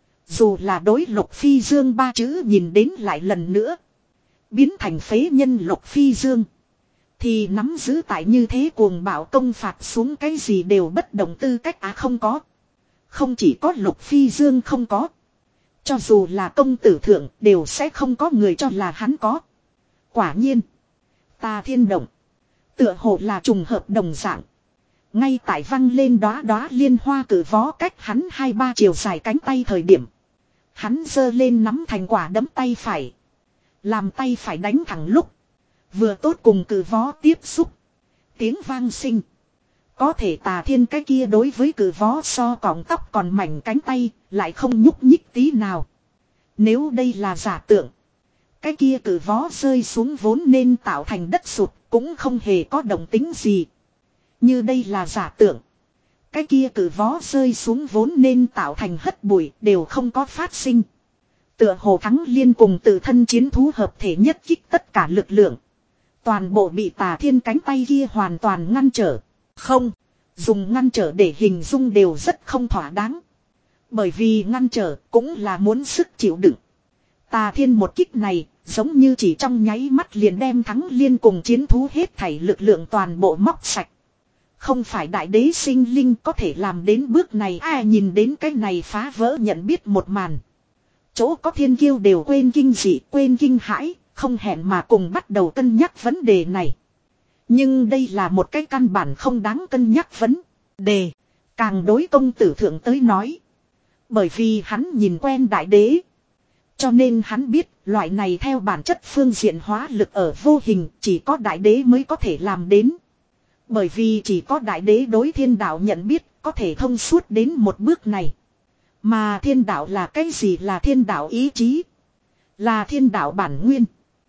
Dù là đối Lục Phi Dương ba chữ nhìn đến lại lần nữa. Biến thành phế nhân Lục Phi Dương. Thì nắm giữ tại như thế cuồng bạo công phạt xuống cái gì đều bất động tư cách á à không có. Không chỉ có Lục Phi Dương không có. Cho dù là công tử thượng đều sẽ không có người cho là hắn có. Quả nhiên. Tà Thiên động. Tựa hồ là trùng hợp đồng dạng. Ngay tại văng lên đóa đóa liên hoa cử vó cách hắn hai ba chiều dài cánh tay thời điểm. Hắn giơ lên nắm thành quả đấm tay phải. Làm tay phải đánh thẳng lúc. Vừa tốt cùng cử vó tiếp xúc. Tiếng vang sinh. Có thể Tà Thiên cái kia đối với cử vó so cọng tóc còn mảnh cánh tay. Lại không nhúc nhích tí nào. Nếu đây là giả tượng. Cái kia cử vó rơi xuống vốn nên tạo thành đất sụt. Cũng không hề có động tính gì. Như đây là giả tượng. Cái kia cử vó rơi xuống vốn nên tạo thành hất bụi đều không có phát sinh. Tựa hồ thắng liên cùng tự thân chiến thú hợp thể nhất kích tất cả lực lượng. Toàn bộ bị Tà Thiên cánh tay kia hoàn toàn ngăn trở. Không, dùng ngăn trở để hình dung đều rất không thỏa đáng. Bởi vì ngăn trở cũng là muốn sức chịu đựng. Tà Thiên một kích này giống như chỉ trong nháy mắt liền đem thắng liên cùng chiến thú hết thảy lực lượng toàn bộ móc sạch. Không phải đại đế sinh linh có thể làm đến bước này ai nhìn đến cái này phá vỡ nhận biết một màn. Chỗ có thiên kiêu đều quên kinh dị, quên kinh hãi, không hẹn mà cùng bắt đầu cân nhắc vấn đề này. Nhưng đây là một cái căn bản không đáng cân nhắc vấn đề. Càng đối công tử thượng tới nói. Bởi vì hắn nhìn quen đại đế. Cho nên hắn biết loại này theo bản chất phương diện hóa lực ở vô hình chỉ có đại đế mới có thể làm đến. Bởi vì chỉ có đại đế đối thiên đạo nhận biết có thể thông suốt đến một bước này. Mà thiên đạo là cái gì? Là thiên đạo ý chí. Là thiên đạo bản nguyên.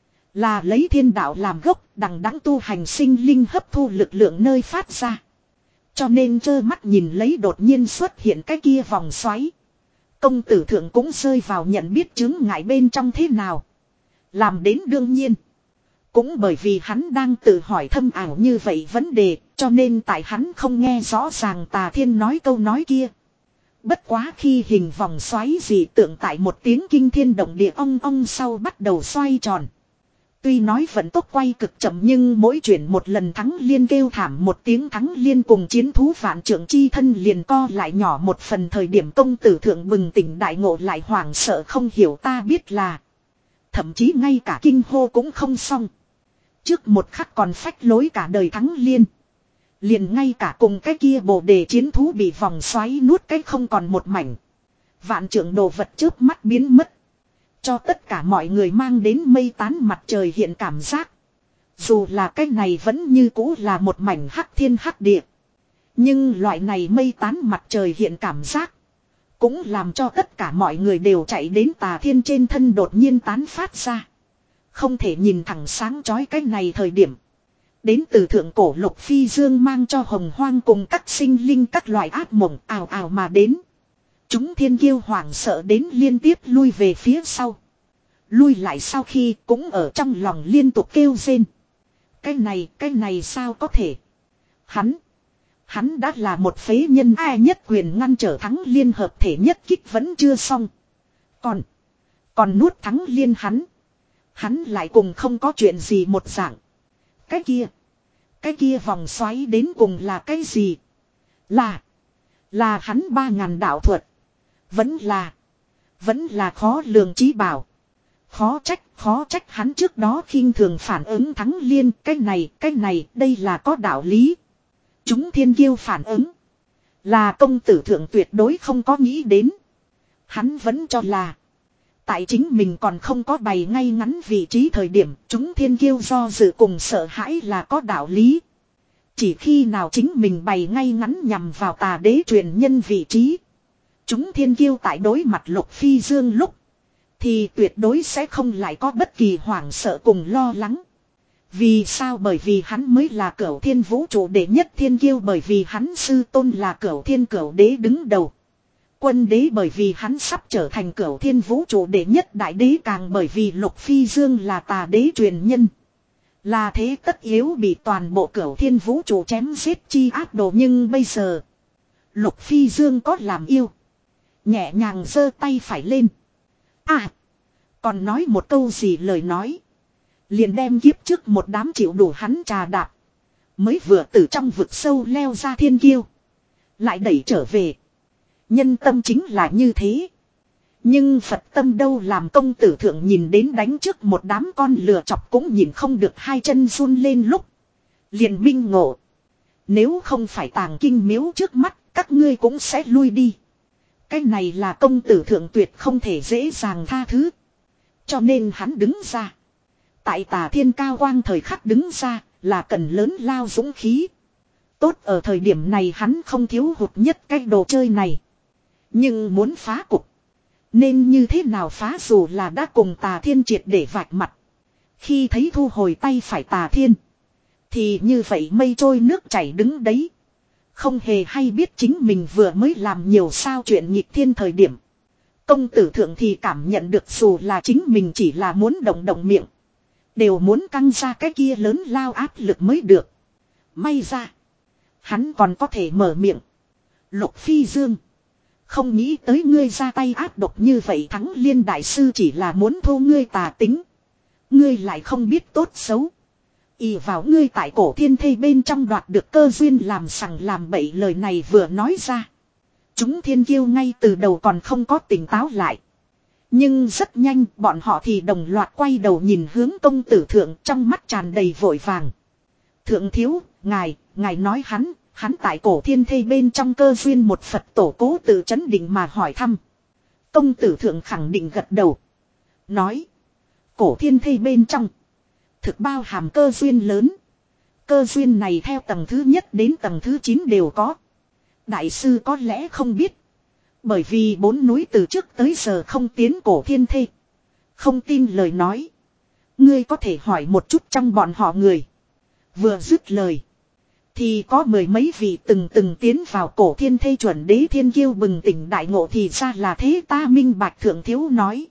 Là lấy thiên đạo làm gốc đằng đẵng tu hành sinh linh hấp thu lực lượng nơi phát ra. Cho nên trơ mắt nhìn lấy đột nhiên xuất hiện cái kia vòng xoáy. Công tử thượng cũng rơi vào nhận biết chứng ngại bên trong thế nào. Làm đến đương nhiên. Cũng bởi vì hắn đang tự hỏi thâm ảo như vậy vấn đề, cho nên tại hắn không nghe rõ ràng Tà Thiên nói câu nói kia. Bất quá khi hình vòng xoáy dị tượng tại một tiếng kinh thiên động địa ong ong sau bắt đầu xoay tròn. Tuy nói vận tốc quay cực chậm nhưng mỗi chuyển một lần thắng liên kêu thảm một tiếng thắng liên cùng chiến thú vạn trượng chi thân liền co lại nhỏ một phần thời điểm công tử thượng bừng tỉnh đại ngộ lại hoảng sợ không hiểu ta biết là. Thậm chí ngay cả kinh hô cũng không xong. Trước một khắc còn phách lối cả đời thắng liên. Liền ngay cả cùng cái kia bồ đề chiến thú bị vòng xoáy nuốt cái không còn một mảnh. Vạn trượng đồ vật trước mắt biến mất. Cho tất cả mọi người mang đến mây tán mặt trời hiện cảm giác. Dù là cái này vẫn như cũ là một mảnh hắc thiên hắc địa. Nhưng loại này mây tán mặt trời hiện cảm giác. Cũng làm cho tất cả mọi người đều chạy đến Tà Thiên trên thân đột nhiên tán phát ra. Không thể nhìn thẳng sáng chói cái này thời điểm. Đến từ thượng cổ Lục Phi Dương mang cho hồng hoang cùng các sinh linh các loại ác mộng ào ào mà đến. Chúng thiên kiêu hoảng sợ đến liên tiếp lui về phía sau. Lui lại sau khi cũng ở trong lòng liên tục kêu rên. Cái này, cái này sao có thể? Hắn, hắn đã là một phế nhân ai nhất quyền ngăn trở thắng liên hợp thể nhất kích vẫn chưa xong. Còn, còn nuốt thắng liên hắn. Hắn lại cùng không có chuyện gì một dạng. Cái kia, cái kia vòng xoáy đến cùng là cái gì? Là, là hắn ba ngàn đạo thuật. Vẫn là, vẫn là khó lường trí bảo. Khó trách, khó trách hắn trước đó khinh thường phản ứng thắng liên. Cái này, cái này, đây là có đạo lý. Chúng thiên kiêu phản ứng. Là công tử thượng tuyệt đối không có nghĩ đến. Hắn vẫn cho là. Tại chính mình còn không có bày ngay ngắn vị trí thời điểm. Chúng thiên kiêu do dự cùng sợ hãi là có đạo lý. Chỉ khi nào chính mình bày ngay ngắn nhằm vào tà đế truyền nhân vị trí. Chúng thiên kiêu tại đối mặt Lục Phi Dương lúc. Thì tuyệt đối sẽ không lại có bất kỳ hoảng sợ cùng lo lắng. Vì sao? Bởi vì hắn mới là cửu thiên vũ trụ đệ nhất thiên kiêu. Bởi vì hắn sư tôn là cửu thiên cửu đế đứng đầu. Quân đế bởi vì hắn sắp trở thành cửu thiên vũ trụ đệ nhất đại đế. Càng bởi vì Lục Phi Dương là tà đế truyền nhân. Là thế tất yếu bị toàn bộ cửu thiên vũ trụ chém giết chi ác đồ. Nhưng bây giờ Lục Phi Dương có làm yêu. Nhẹ nhàng giơ tay phải lên. À, còn nói một câu gì lời nói. Liền đem kiếp trước một đám chịu đủ hắn trà đạp. Mới vừa từ trong vực sâu leo ra thiên kiêu. Lại đẩy trở về. Nhân tâm chính là như thế. Nhưng Phật tâm đâu, làm công tử thượng nhìn đến đánh trước một đám con lừa chọc cũng nhìn không được hai chân run lên lúc. Liền minh ngộ. Nếu không phải tàng kinh miếu trước mắt, các ngươi cũng sẽ lui đi. Cái này là công tử thượng tuyệt không thể dễ dàng tha thứ. Cho nên hắn đứng ra. Tại tà thiên cao quang thời khắc đứng ra là cần lớn lao dũng khí. Tốt ở thời điểm này hắn không thiếu hụt nhất cái đồ chơi này. Nhưng muốn phá cục. Nên như thế nào phá, dù là đã cùng tà thiên triệt để vạch mặt. Khi thấy thu hồi tay phải tà thiên. Thì như vậy mây trôi nước chảy đứng đấy. Không hề hay biết chính mình vừa mới làm nhiều sao chuyện nghịch thiên thời điểm. Công tử thượng thì cảm nhận được dù là chính mình chỉ là muốn động động miệng. Đều muốn căng ra cái kia lớn lao áp lực mới được. May ra. Hắn còn có thể mở miệng. Lục Phi Dương. Không nghĩ tới ngươi ra tay áp độc như vậy, thắng liên đại sư chỉ là muốn thu ngươi tà tính. Ngươi lại không biết tốt xấu. Ỷ vào ngươi tại cổ thiên thây bên trong đoạt được cơ duyên làm sằng làm bậy, lời này vừa nói ra. Chúng thiên kiêu ngay từ đầu còn không có tỉnh táo lại. Nhưng rất nhanh bọn họ thì đồng loạt quay đầu nhìn hướng công tử thượng, trong mắt tràn đầy vội vàng. Thượng thiếu, ngài, ngài nói hắn, hắn tại cổ thiên thây bên trong cơ duyên một Phật tổ cố tự chấn định mà hỏi thăm. Công tử thượng khẳng định gật đầu. Nói, cổ thiên thây bên trong thực bao hàm cơ duyên lớn. Cơ duyên này theo tầng thứ nhất đến tầng thứ chín đều có. Đại sư có lẽ không biết. Bởi vì bốn núi từ trước tới giờ không tiến cổ thiên thê. Không tin lời nói. Ngươi có thể hỏi một chút trong bọn họ người. Vừa dứt lời. Thì có mười mấy vị từng từng tiến vào cổ thiên thê chuẩn đế thiên kiêu bừng tỉnh đại ngộ, thì ra là thế. Ta minh bạch. Thượng thiếu nói.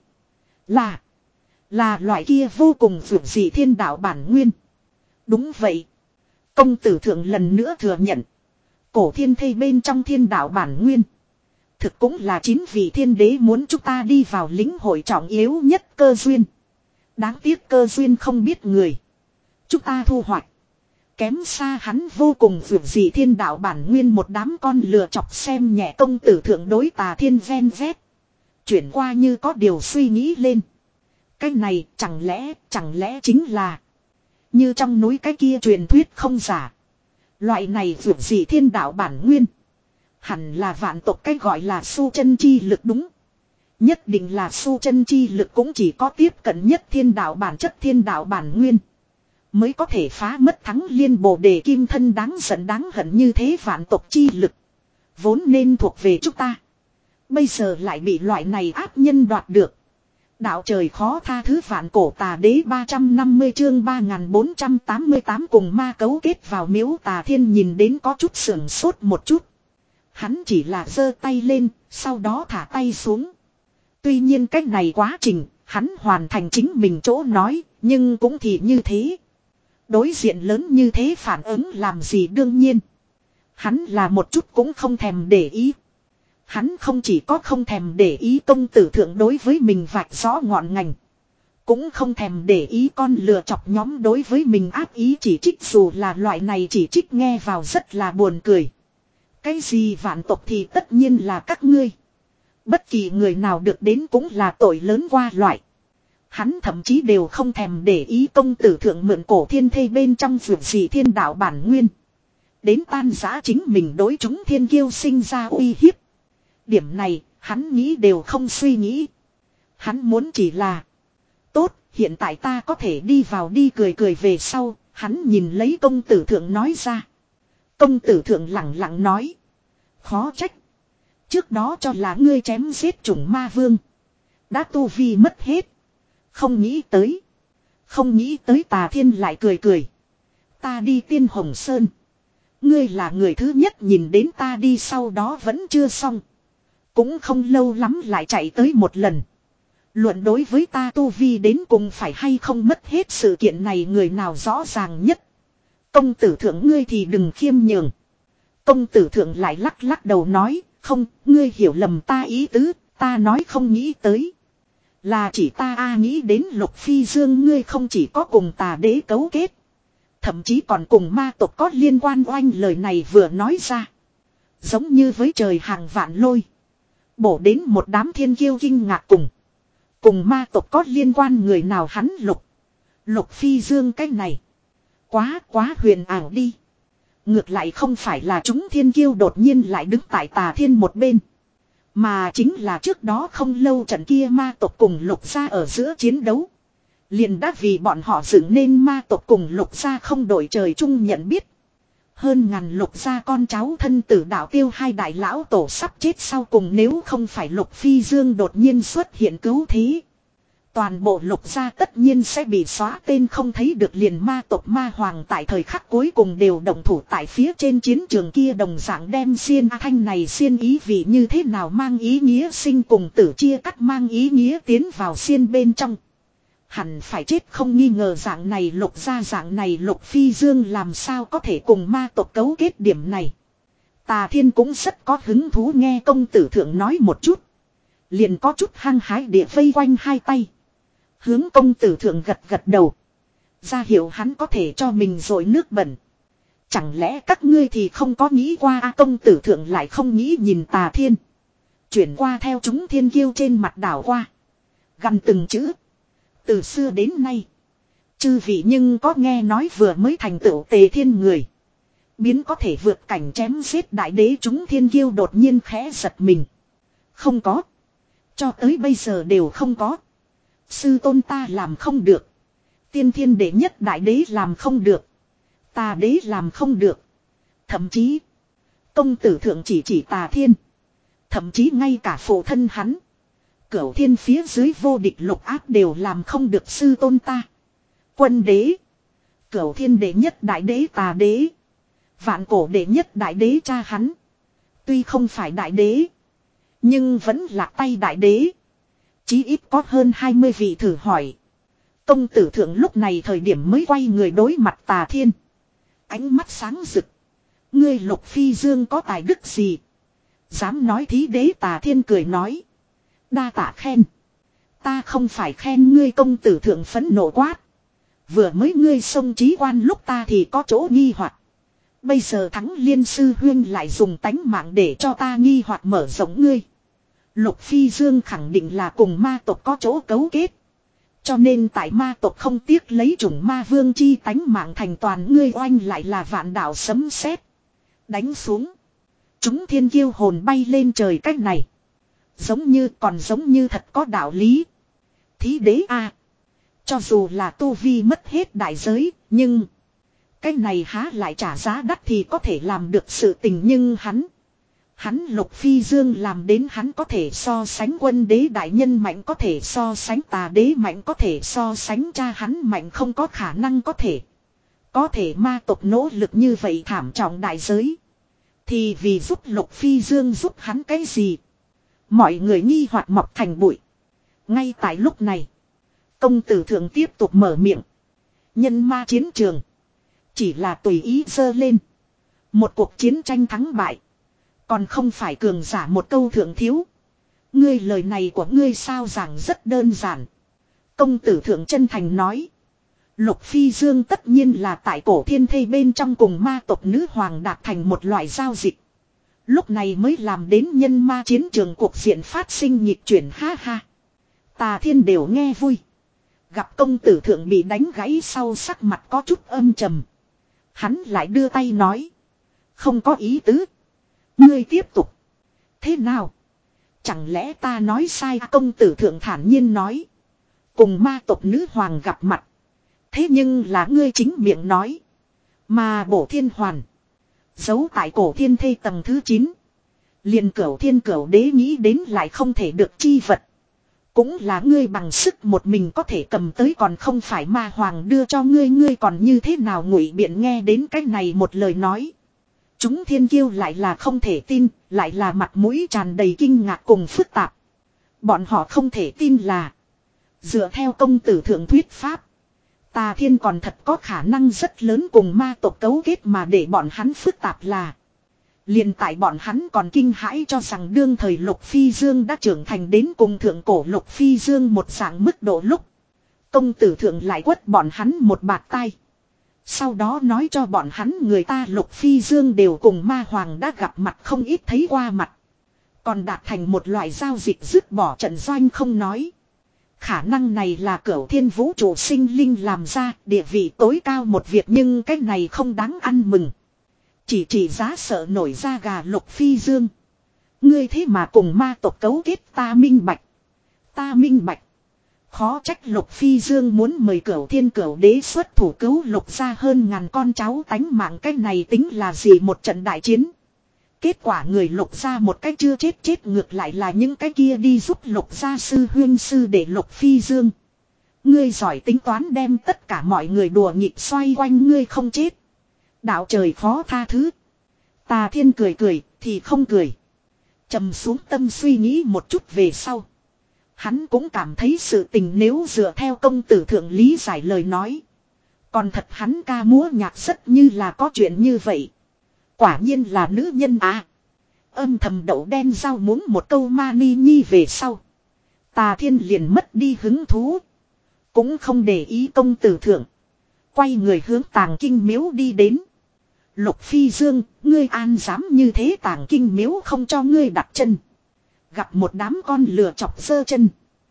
Là. Là loại kia vô cùng vượt dị thiên đạo bản nguyên. Đúng vậy. Công tử thượng lần nữa thừa nhận. Cổ thiên thây bên trong thiên đạo bản nguyên. Thực cũng là chín vị thiên đế muốn chúng ta đi vào lĩnh hội trọng yếu nhất cơ duyên. Đáng tiếc cơ duyên không biết người. Chúng ta thu hoạch. Kém xa hắn vô cùng vượt dị thiên đạo bản nguyên. Một đám con lừa chọc xem nhẹ công tử thượng đối tà thiên ven vét. Chuyển qua như có điều suy nghĩ lên. Cái này chẳng lẽ, chẳng lẽ chính là như trong núi cái kia truyền thuyết không giả. Loại này vượt dị thiên đạo bản nguyên. Hẳn là vạn tộc cái gọi là su chân chi lực đúng. Nhất định là su chân chi lực, cũng chỉ có tiếp cận nhất thiên đạo bản chất thiên đạo bản nguyên. Mới có thể phá mất thắng liên bồ đề kim thân đáng giận đáng hận như thế. Vạn tộc chi lực. Vốn nên thuộc về chúng ta. Bây giờ lại bị loại này áp nhân đoạt được. Đạo trời khó tha thứ vạn cổ tà đế ba trăm năm mươi chương ba nghìn bốn trăm tám mươi tám cùng ma cấu kết vào miếu Tà Thiên nhìn đến có chút sưởng sốt một chút. Hắn chỉ là giơ tay lên, sau đó thả tay xuống. Tuy nhiên cách này quá trình, hắn hoàn thành chính mình chỗ nói, nhưng cũng thì như thế. Đối diện lớn như thế phản ứng làm gì đương nhiên. Hắn là một chút cũng không thèm để ý. Hắn không chỉ có không thèm để ý công tử thượng đối với mình vạch rõ ngọn ngành. Cũng không thèm để ý con lừa chọc nhóm đối với mình ác ý chỉ trích, dù là loại này chỉ trích nghe vào rất là buồn cười. Cái gì vạn tộc thì tất nhiên là các ngươi. Bất kỳ người nào được đến cũng là tội lớn qua loại. Hắn thậm chí đều không thèm để ý công tử thượng mượn cổ thiên thê bên trong vượt gì thiên đạo bản nguyên. Đến tan giã chính mình đối chúng thiên kiêu sinh ra uy hiếp. Điểm này, hắn nghĩ đều không suy nghĩ. Hắn muốn chỉ là tốt, hiện tại ta có thể đi vào đi cười cười về sau, hắn nhìn lấy công tử thượng nói ra. Công tử thượng lặng lặng nói. Khó trách. Trước đó cho là ngươi chém giết chủng ma vương. Đã tu vi mất hết. Không nghĩ tới. Không nghĩ tới Tà Thiên lại cười cười. Ta đi Tiên Hồng Sơn. Ngươi là người thứ nhất nhìn đến ta đi, sau đó vẫn chưa xong. Cũng không lâu lắm lại chạy tới một lần. Luận đối với ta tu vi đến cùng phải hay không mất hết sự kiện này người nào rõ ràng nhất. Công tử thượng ngươi thì đừng khiêm nhường. Công tử thượng lại lắc lắc đầu nói, không, ngươi hiểu lầm ta ý tứ, ta nói không nghĩ tới. Là chỉ ta a nghĩ đến Lục Phi Dương ngươi không chỉ có cùng Tà đế cấu kết. Thậm chí còn cùng ma tộc có liên quan. Oanh lời này vừa nói ra. Giống như với trời hàng vạn lôi. Bổ đến một đám thiên kiêu kinh ngạc cùng. Cùng ma tộc có liên quan người nào hắn Lục. Lục Phi Dương cái này. Quá quá huyền ảo đi. Ngược lại không phải là chúng thiên kiêu đột nhiên lại đứng tại Tà Thiên một bên. Mà chính là trước đó không lâu trận kia ma tộc cùng Lục gia ở giữa chiến đấu. Liền đã vì bọn họ dựng nên ma tộc cùng Lục gia không đổi trời chung nhận biết. Hơn ngàn Lục gia con cháu thân tử đạo tiêu hai đại lão tổ sắp chết sau cùng, nếu không phải Lục Phi Dương đột nhiên xuất hiện cứu thế. Toàn bộ Lục gia tất nhiên sẽ bị xóa tên không thấy được. Liền ma tộc ma hoàng tại thời khắc cuối cùng đều động thủ tại phía trên chiến trường kia, đồng dạng đem xiên A Thanh này xiên ý vị như thế nào mang ý nghĩa sinh cùng tử chia cắt mang ý nghĩa tiến vào xiên bên trong. Hẳn phải chết không nghi ngờ. Dạng này Lục gia dạng này Lục Phi Dương làm sao có thể cùng ma tộc cấu kết, điểm này Tà Thiên cũng rất có hứng thú nghe công tử thượng nói một chút. Liền có chút hăng hái địa vây quanh hai tay. Hướng công tử thượng gật gật đầu. Ra hiệu hắn có thể cho mình rồi nước bẩn. Chẳng lẽ các ngươi thì không có nghĩ qua a? Công tử thượng lại không nghĩ nhìn Tà Thiên. Chuyển qua theo chúng thiên kiêu trên mặt đảo qua. Gằn từng chữ. Từ xưa đến nay. Chư vị nhưng có nghe nói vừa mới thành tựu Tề Thiên người. Biến có thể vượt cảnh chém giết đại đế chúng thiên kiêu đột nhiên khẽ giật mình. Không có. Cho tới bây giờ đều không có. Sư tôn ta làm không được. Tiên thiên đệ nhất đại đế làm không được. Tà đế làm không được. Thậm chí. Công tử thượng chỉ chỉ Tà Thiên. Thậm chí ngay cả phụ thân hắn. Cửu thiên phía dưới vô địch lục áp đều làm không được sư tôn ta. Quân đế. Cửu thiên đệ nhất đại đế Tà đế. Vạn cổ đệ nhất đại đế cha hắn. Tuy không phải đại đế. Nhưng vẫn là tay đại đế. Chí ít có hơn hai mươi vị thử hỏi. Công tử thượng lúc này thời điểm mới quay người đối mặt Tà Thiên. Ánh mắt sáng rực. Ngươi Lục Phi Dương có tài đức gì? Dám nói thí đế? Tà Thiên cười nói. Đa tạ khen. Ta không phải khen ngươi. Công tử thượng phẫn nộ quát. Vừa mới ngươi xông trí quan lúc ta thì có chỗ nghi hoặc. Bây giờ thắng liên sư huyên lại dùng tánh mạng để cho ta nghi hoặc mở rộng ngươi. Lục Phi Dương khẳng định là cùng ma tộc có chỗ cấu kết. Cho nên tại ma tộc không tiếc lấy chủng ma vương chi tánh mạng thành toàn ngươi. Oanh lại là vạn đạo sấm sét đánh xuống. Chúng thiên kiêu hồn bay lên trời cách này. Giống như còn giống như thật có đạo lý. Thí đế a à, cho dù là tu vi mất hết đại giới, nhưng cái này há lại trả giá đắt thì có thể làm được sự tình. Nhưng hắn Hắn Lục Phi Dương làm đến hắn có thể so sánh quân đế đại nhân mạnh, có thể so sánh tà đế mạnh, có thể so sánh cha hắn mạnh, không có khả năng có thể. Có thể ma tộc nỗ lực như vậy thảm trọng đại giới. Thì vì giúp Lục Phi Dương giúp hắn cái gì? Mọi người nghi hoặc mọc thành bụi. Ngay tại lúc này, công tử thượng tiếp tục mở miệng. Nhân ma chiến trường chỉ là tùy ý dơ lên. Một cuộc chiến tranh thắng bại, còn không phải cường giả một câu thượng thiếu. Ngươi lời này của ngươi sao giảng rất đơn giản. Công tử thượng chân thành nói. Lục Phi Dương tất nhiên là tại cổ thiên thây bên trong cùng ma tộc nữ hoàng đạt thành một loại giao dịch. Lúc này mới làm đến nhân ma chiến trường cuộc diện phát sinh nhịp chuyển, ha ha. Tà Thiên đều nghe vui. Gặp công tử thượng bị đánh gãy sau, sắc mặt có chút âm trầm. Hắn lại đưa tay nói. Không có ý tứ. Ngươi tiếp tục. Thế nào? Chẳng lẽ ta nói sai? Công tử thượng thản nhiên nói. Cùng ma tộc nữ hoàng gặp mặt. Thế nhưng là ngươi chính miệng nói. Mà bổ thiên hoàn. Giấu tại cổ thiên thây tầng thứ chín. Liền cửu thiên cửu đế nghĩ đến lại không thể được chi vật. Cũng là ngươi bằng sức một mình có thể cầm tới, còn không phải ma hoàng đưa cho ngươi. Ngươi còn như thế nào ngụy biện? Nghe đến cái này một lời nói. Chúng thiên kiêu lại là không thể tin, lại là mặt mũi tràn đầy kinh ngạc cùng phức tạp. Bọn họ không thể tin là dựa theo công tử thượng thuyết pháp, Tà Thiên còn thật có khả năng rất lớn cùng ma tộc cấu kết, mà để bọn hắn phức tạp là liền tại bọn hắn còn kinh hãi cho rằng đương thời Lục Phi Dương đã trưởng thành đến cùng thượng cổ Lục Phi Dương một dạng mức độ lúc, công tử thượng lại quất bọn hắn một bạt tai. Sau đó nói cho bọn hắn người ta Lục Phi Dương đều cùng ma hoàng đã gặp mặt không ít, thấy qua mặt. Còn đạt thành một loại giao dịch dứt bỏ trận doanh không nói. Khả năng này là cửu thiên vũ trụ sinh linh làm ra, địa vị tối cao một việc, nhưng cái này không đáng ăn mừng. Chỉ chỉ giá sợ nổi da gà. Lục Phi Dương, ngươi thế mà cùng ma tộc cấu kết, ta minh bạch. Ta minh bạch. Khó trách Lục Phi Dương muốn mời cửu thiên cửu đế xuất thủ cứu Lục gia hơn ngàn con cháu tánh mạng. Cái này tính là gì một trận đại chiến. Kết quả người Lục gia một cách chưa chết chết ngược lại là những cái kia đi giúp Lục gia sư huyên sư để Lục Phi Dương. Ngươi giỏi tính toán đem tất cả mọi người đùa nghịch xoay quanh ngươi không chết. Đạo trời khó tha thứ. Tà Thiên cười cười thì không cười. Trầm xuống tâm suy nghĩ một chút về sau. Hắn cũng cảm thấy sự tình nếu dựa theo công tử thượng lý giải lời nói. Còn thật hắn ca múa nhạc rất như là có chuyện như vậy. Quả nhiên là nữ nhân à. Âm thầm đậu đen rau muống một câu mani nhi về sau. Tà Thiên liền mất đi hứng thú. Cũng không để ý công tử thượng. Quay người hướng Tàng Kinh Miếu đi đến. Lục Phi Dương, ngươi an dám như thế? Tàng Kinh Miếu không cho ngươi đặt chân. Gặp một đám con lừa chọc giơ chân.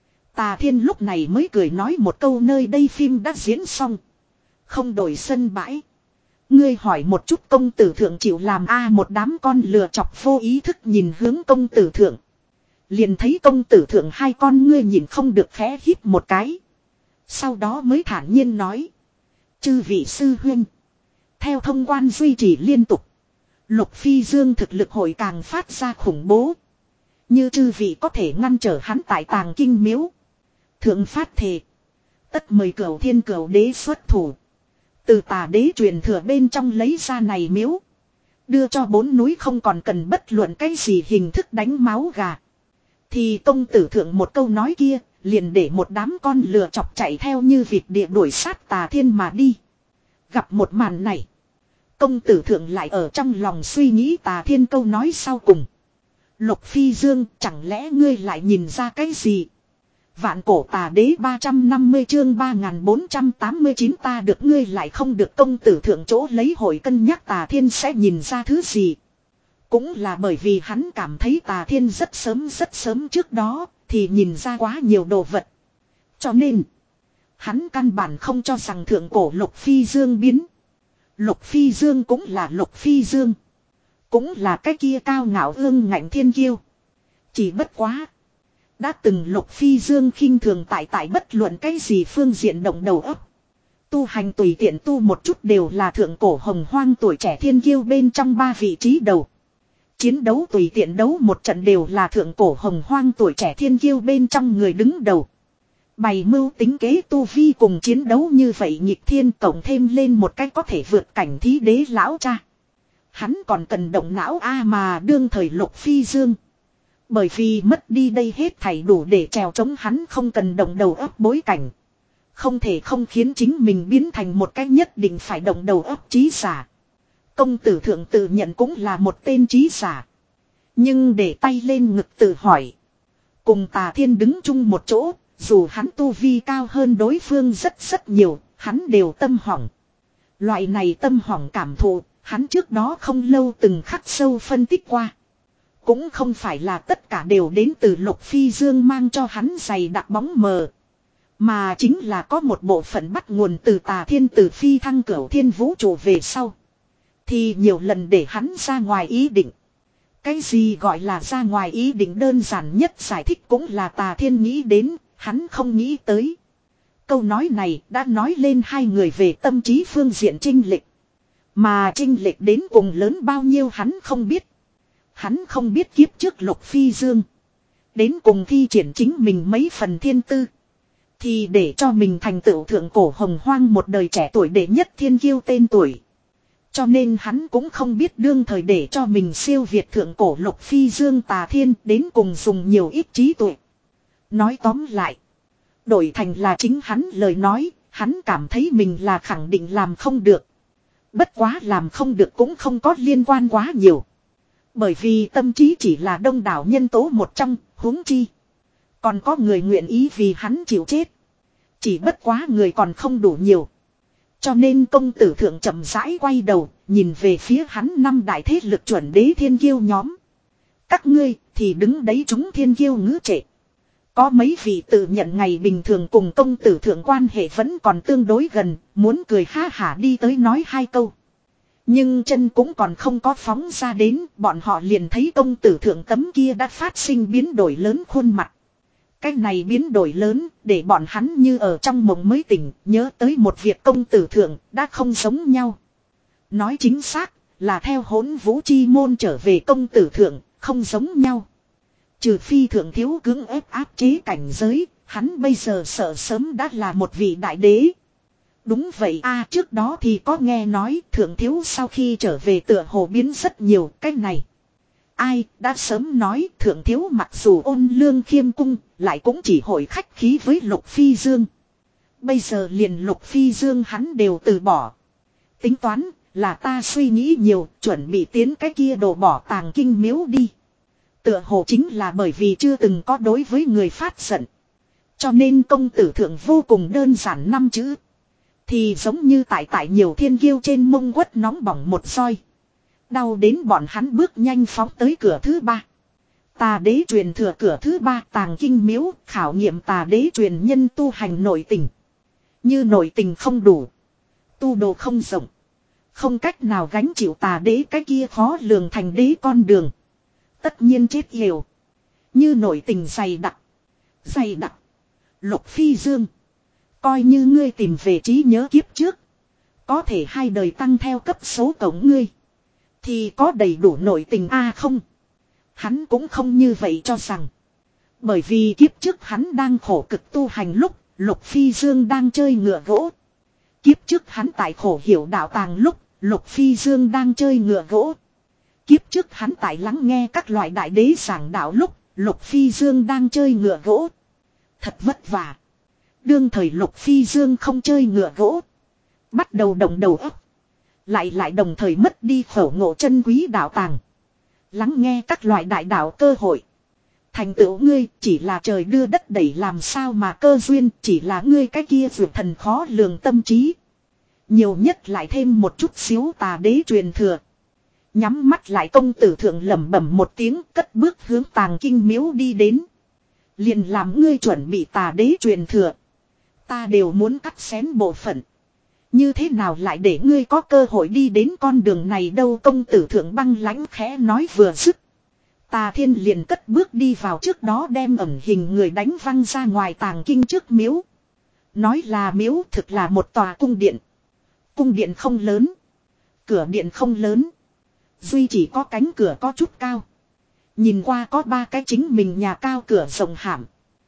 Tà Thiên lúc này mới cười nói một câu, nơi đây phim đã diễn xong. Không đổi sân bãi. Ngươi hỏi một chút công tử thượng chịu làm a à? Một đám con lừa chọc vô ý thức nhìn hướng công tử thượng. Liền thấy công tử thượng hai con ngươi nhìn không được khẽ híp một cái. Sau đó mới thản nhiên nói. Chư vị sư huynh. Theo thông quan duy trì liên tục. Lục Phi Dương thực lực hội càng phát ra khủng bố. Như chư vị có thể ngăn trở hắn tại Tàng Kinh Miếu. Thượng phát thề. Tất mời cửu thiên cửu đế xuất thủ. Từ tà đế truyền thừa bên trong lấy ra này miếu. Đưa cho bốn núi không còn cần bất luận cái gì hình thức đánh máu gà. Thì công tử thượng một câu nói kia. Liền để một đám con lừa chọc chạy theo như vịt địa đuổi sát Tà Thiên mà đi. Gặp một màn này. Công tử thượng lại ở trong lòng suy nghĩ Tà Thiên câu nói sau cùng. Lục Phi Dương, chẳng lẽ ngươi lại nhìn ra cái gì? Vạn cổ tà đế ba trăm năm mươi chương ba nghìn bốn trăm tám mươi chín ta được ngươi lại không được. Công tử thượng chỗ lấy hội cân nhắc Tà Thiên sẽ nhìn ra thứ gì. Cũng là bởi vì hắn cảm thấy Tà Thiên rất sớm rất sớm trước đó thì nhìn ra quá nhiều đồ vật. Cho nên hắn căn bản không cho rằng thượng cổ Lục Phi Dương biến. Lục Phi Dương cũng là Lục Phi Dương. Cũng là cái kia cao ngạo ương ngạnh thiên kiêu. Chỉ bất quá. Đã từng Lục Phi Dương khinh thường tại tại bất luận cái gì phương diện động đầu óc. Tu hành tùy tiện tu một chút đều là thượng cổ hồng hoang tuổi trẻ thiên kiêu bên trong ba vị trí đầu. Chiến đấu tùy tiện đấu một trận đều là thượng cổ hồng hoang tuổi trẻ thiên kiêu bên trong người đứng đầu. Bày mưu tính kế tu vi cùng chiến đấu như vậy nhịp thiên tổng thêm lên một cách có thể vượt cảnh thí đế lão cha. Hắn còn cần động não a mà đương thời Lục Phi Dương. Bởi vì mất đi đây hết thảy đủ để trèo chống hắn không cần động đầu óc bối cảnh. Không thể không khiến chính mình biến thành một cách nhất định phải động đầu óc trí giả. Công tử thượng tự nhận cũng là một tên trí giả. Nhưng để tay lên ngực tự hỏi. Cùng Tà Thiên đứng chung một chỗ, dù hắn tu vi cao hơn đối phương rất rất nhiều, hắn đều tâm hỏng. Loại này tâm hỏng cảm thụ, hắn trước đó không lâu từng khắc sâu phân tích qua. Cũng không phải là tất cả đều đến từ Lục Phi Dương mang cho hắn dày đặc bóng mờ. Mà chính là có một bộ phận bắt nguồn từ Tà Thiên từ phi thăng cửu thiên vũ trụ về sau. Thì nhiều lần để hắn ra ngoài ý định. Cái gì gọi là ra ngoài ý định đơn giản nhất giải thích cũng là Tà Thiên nghĩ đến, hắn không nghĩ tới. Câu nói này đã nói lên hai người về tâm trí phương diện chênh lệch. Mà chênh lệch đến cùng lớn bao nhiêu hắn không biết. Hắn không biết kiếp trước Lục Phi Dương. Đến cùng thi triển chính mình mấy phần thiên tư. Thì để cho mình thành tựu thượng cổ hồng hoang một đời trẻ tuổi đệ nhất thiên kiêu tên tuổi. Cho nên hắn cũng không biết đương thời để cho mình siêu việt thượng cổ Lục Phi Dương Tà Thiên đến cùng dùng nhiều ít trí tuệ. Nói tóm lại. Đổi thành là chính hắn lời nói, hắn cảm thấy mình là khẳng định làm không được. Bất quá làm không được cũng không có liên quan quá nhiều. Bởi vì tâm trí chỉ là đông đảo nhân tố một trong, huống chi. Còn có người nguyện ý vì hắn chịu chết. Chỉ bất quá người còn không đủ nhiều. Cho nên công tử thượng chậm rãi quay đầu, nhìn về phía hắn năm đại thế lực chuẩn đế thiên kiêu nhóm. Các ngươi thì đứng đấy chúng thiên kiêu ngữ trệ. Có mấy vị tự nhận ngày bình thường cùng công tử thượng quan hệ vẫn còn tương đối gần, muốn cười ha hả đi tới nói hai câu. Nhưng chân cũng còn không có phóng ra đến, bọn họ liền thấy công tử thượng tấm kia đã phát sinh biến đổi lớn khuôn mặt. Cái này biến đổi lớn, để bọn hắn như ở trong mộng mới tỉnh, nhớ tới một việc công tử thượng đã không giống nhau. Nói chính xác, là theo hỗn vũ chi môn trở về công tử thượng, không giống nhau. Trừ phi thượng thiếu cưỡng ép áp chế cảnh giới, hắn bây giờ sợ sớm đã là một vị đại đế. Đúng vậy a trước đó thì có nghe nói thượng thiếu sau khi trở về tựa hồ biến rất nhiều cái này. Ai đã sớm nói thượng thiếu mặc dù ôn lương khiêm cung lại cũng chỉ hội khách khí với Lục Phi Dương. Bây giờ liền Lục Phi Dương hắn đều từ bỏ. Tính toán là ta suy nghĩ nhiều chuẩn bị tiến cái kia đồ bỏ tàng kinh miếu đi. Tựa hồ chính là bởi vì chưa từng có đối với người phát giận. Cho nên công tử thượng vô cùng đơn giản năm chữ. Thì giống như tại tại nhiều thiên kiêu trên mông quất nóng bỏng một roi. Đau đến bọn hắn bước nhanh phóng tới cửa thứ ba. Tà đế truyền thừa cửa thứ ba tàng kinh miếu khảo nghiệm tà đế truyền nhân tu hành nội tình. Như nội tình không đủ. Tu đồ không rộng. Không cách nào gánh chịu tà đế cái kia khó lường thành đế con đường. Tất nhiên chết hiểu. Như nội tình dày đặc. Dày đặc. Lục Phi Dương. Coi như ngươi tìm về trí nhớ kiếp trước. Có thể hai đời tăng theo cấp số cổng ngươi. Thì có đầy đủ nội tình a à không. Hắn cũng không như vậy cho rằng. Bởi vì kiếp trước hắn đang khổ cực tu hành lúc. Lục Phi Dương đang chơi ngựa gỗ. Kiếp trước hắn tại khổ hiểu đạo tàng lúc. Lục Phi Dương đang chơi ngựa gỗ. Kiếp trước hắn tại lắng nghe các loại đại đế giảng đạo lúc. Lục Phi Dương đang chơi ngựa gỗ. Thật vất vả. Đương thời Lục Phi Dương không chơi ngựa gỗ. Bắt đầu động đầu óc. Lại lại đồng thời mất đi khẩu ngộ chân quý đạo tàng. Lắng nghe các loại đại đạo cơ hội. Thành tựu ngươi chỉ là trời đưa đất đẩy làm sao mà cơ duyên chỉ là ngươi cái kia vượt thần khó lường tâm trí. Nhiều nhất lại thêm một chút xíu tà đế truyền thừa. Nhắm mắt lại công tử thượng lẩm bẩm một tiếng cất bước hướng tàng kinh miếu đi đến. Liền làm ngươi chuẩn bị tà đế truyền thừa. Ta đều muốn cắt xén bộ phận. Như thế nào lại để ngươi có cơ hội đi đến con đường này đâu công tử thượng băng lãnh khẽ nói vừa dứt. Tà Thiên liền cất bước đi vào trước đó đem ẩn hình người đánh văng ra ngoài tàng kinh trước miếu. Nói là miếu thực là một tòa cung điện. Cung điện không lớn. Cửa điện không lớn. Duy chỉ có cánh cửa có chút cao. Nhìn qua có ba cái chính mình nhà cao cửa rộng hàm.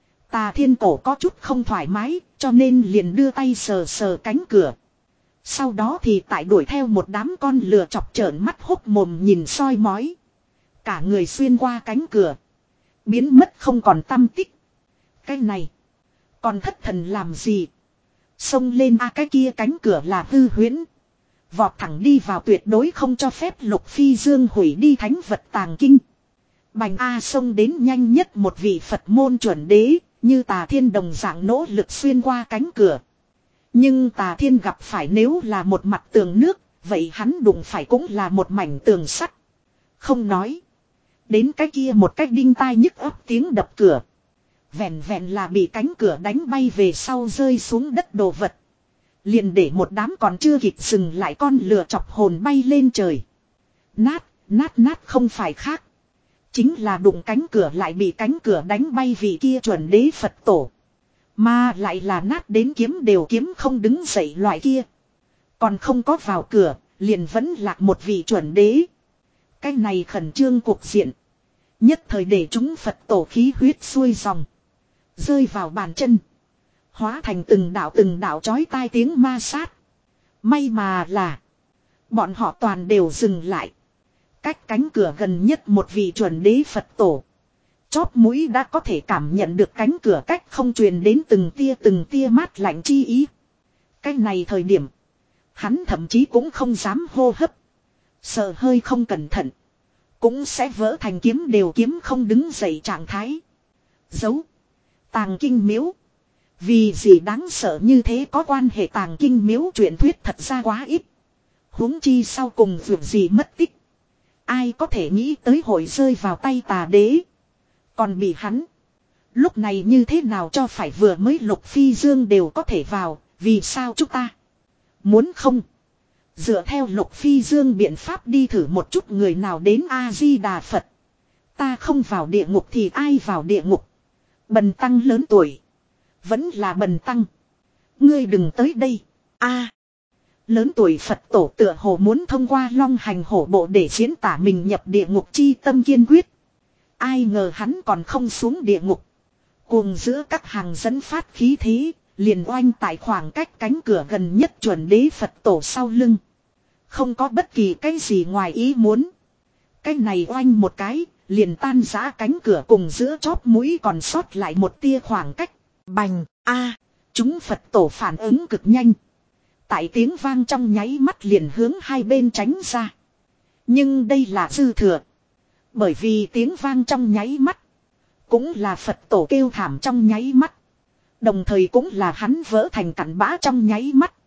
Tà Thiên cổ có chút không thoải mái, cho nên liền đưa tay sờ sờ cánh cửa. Sau đó thì tại đuổi theo một đám con lừa chọc trợn mắt hốc mồm nhìn soi mói. Cả người xuyên qua cánh cửa. Biến mất không còn tăm tích. Cái này. Còn thất thần làm gì? Xông lên a cái kia cánh cửa là hư huyễn. Vọt thẳng đi vào tuyệt đối không cho phép Lục Phi Dương hủy đi thánh vật tàng kinh. Bành A xông đến nhanh nhất một vị Phật môn chuẩn đế. Như Tà Thiên đồng dạng nỗ lực xuyên qua cánh cửa. Nhưng Tà Thiên gặp phải nếu là một mặt tường nước. Vậy hắn đụng phải cũng là một mảnh tường sắt. Không nói. Đến cái kia một cách đinh tai nhức ấp tiếng đập cửa. Vẹn vẹn là bị cánh cửa đánh bay về sau rơi xuống đất đồ vật. Liền để một đám còn chưa kịp dừng lại con lừa chọc hồn bay lên trời. Nát, nát nát không phải khác. Chính là đụng cánh cửa lại bị cánh cửa đánh bay vì kia chuẩn đế Phật tổ. Mà lại là nát đến kiếm đều kiếm không đứng dậy loại kia. Còn không có vào cửa, liền vẫn lạc một vị chuẩn đế. Cái này khẩn trương cuộc diện. Nhất thời để chúng Phật tổ khí huyết xuôi dòng. Rơi vào bàn chân. Hóa thành từng đạo từng đạo chói tai tiếng ma sát. May mà là. Bọn họ toàn đều dừng lại. Cách cánh cửa gần nhất một vị chuẩn đế Phật tổ. Chóp mũi đã có thể cảm nhận được cánh cửa cách không truyền đến từng tia từng tia mát lạnh chi ý. Cái này thời điểm. Hắn thậm chí cũng không dám hô hấp. Sợ hơi không cẩn thận. Cũng sẽ vỡ thành kiếm đều kiếm không đứng dậy trạng thái. Giấu. Tàng kinh miếu. Vì gì đáng sợ như thế có quan hệ tàng kinh miếu truyền thuyết thật ra quá ít. Huống chi sau cùng việc gì mất tích. Ai có thể nghĩ tới hội rơi vào tay Tà đế. Còn bị hắn. Lúc này như thế nào cho phải vừa mới Lục Phi Dương đều có thể vào. Vì sao chúng ta. Muốn không. Dựa theo Lục Phi Dương biện pháp đi thử một chút người nào đến A-di-đà Phật. Ta không vào địa ngục thì ai vào địa ngục. Bần tăng lớn tuổi. Vẫn là bần tăng. Ngươi đừng tới đây. A, lớn tuổi Phật tổ tựa hồ muốn thông qua long hành hổ bộ để diễn tả mình nhập địa ngục chi tâm kiên quyết. Ai ngờ hắn còn không xuống địa ngục. Cuồng giữa các hàng dẫn phát khí thế. Liền oanh tại khoảng cách cánh cửa gần nhất chuẩn đế Phật tổ sau lưng. Không có bất kỳ cái gì ngoài ý muốn. Cái này oanh một cái. Liền tan rã cánh cửa cùng giữa chóp mũi còn sót lại một tia khoảng cách. Bành, a, chúng Phật tổ phản ứng cực nhanh. Tại tiếng vang trong nháy mắt liền hướng hai bên tránh ra. Nhưng đây là dư thừa. Bởi vì tiếng vang trong nháy mắt. Cũng là Phật tổ kêu thảm trong nháy mắt. Đồng thời cũng là hắn vỡ thành cặn bã trong nháy mắt.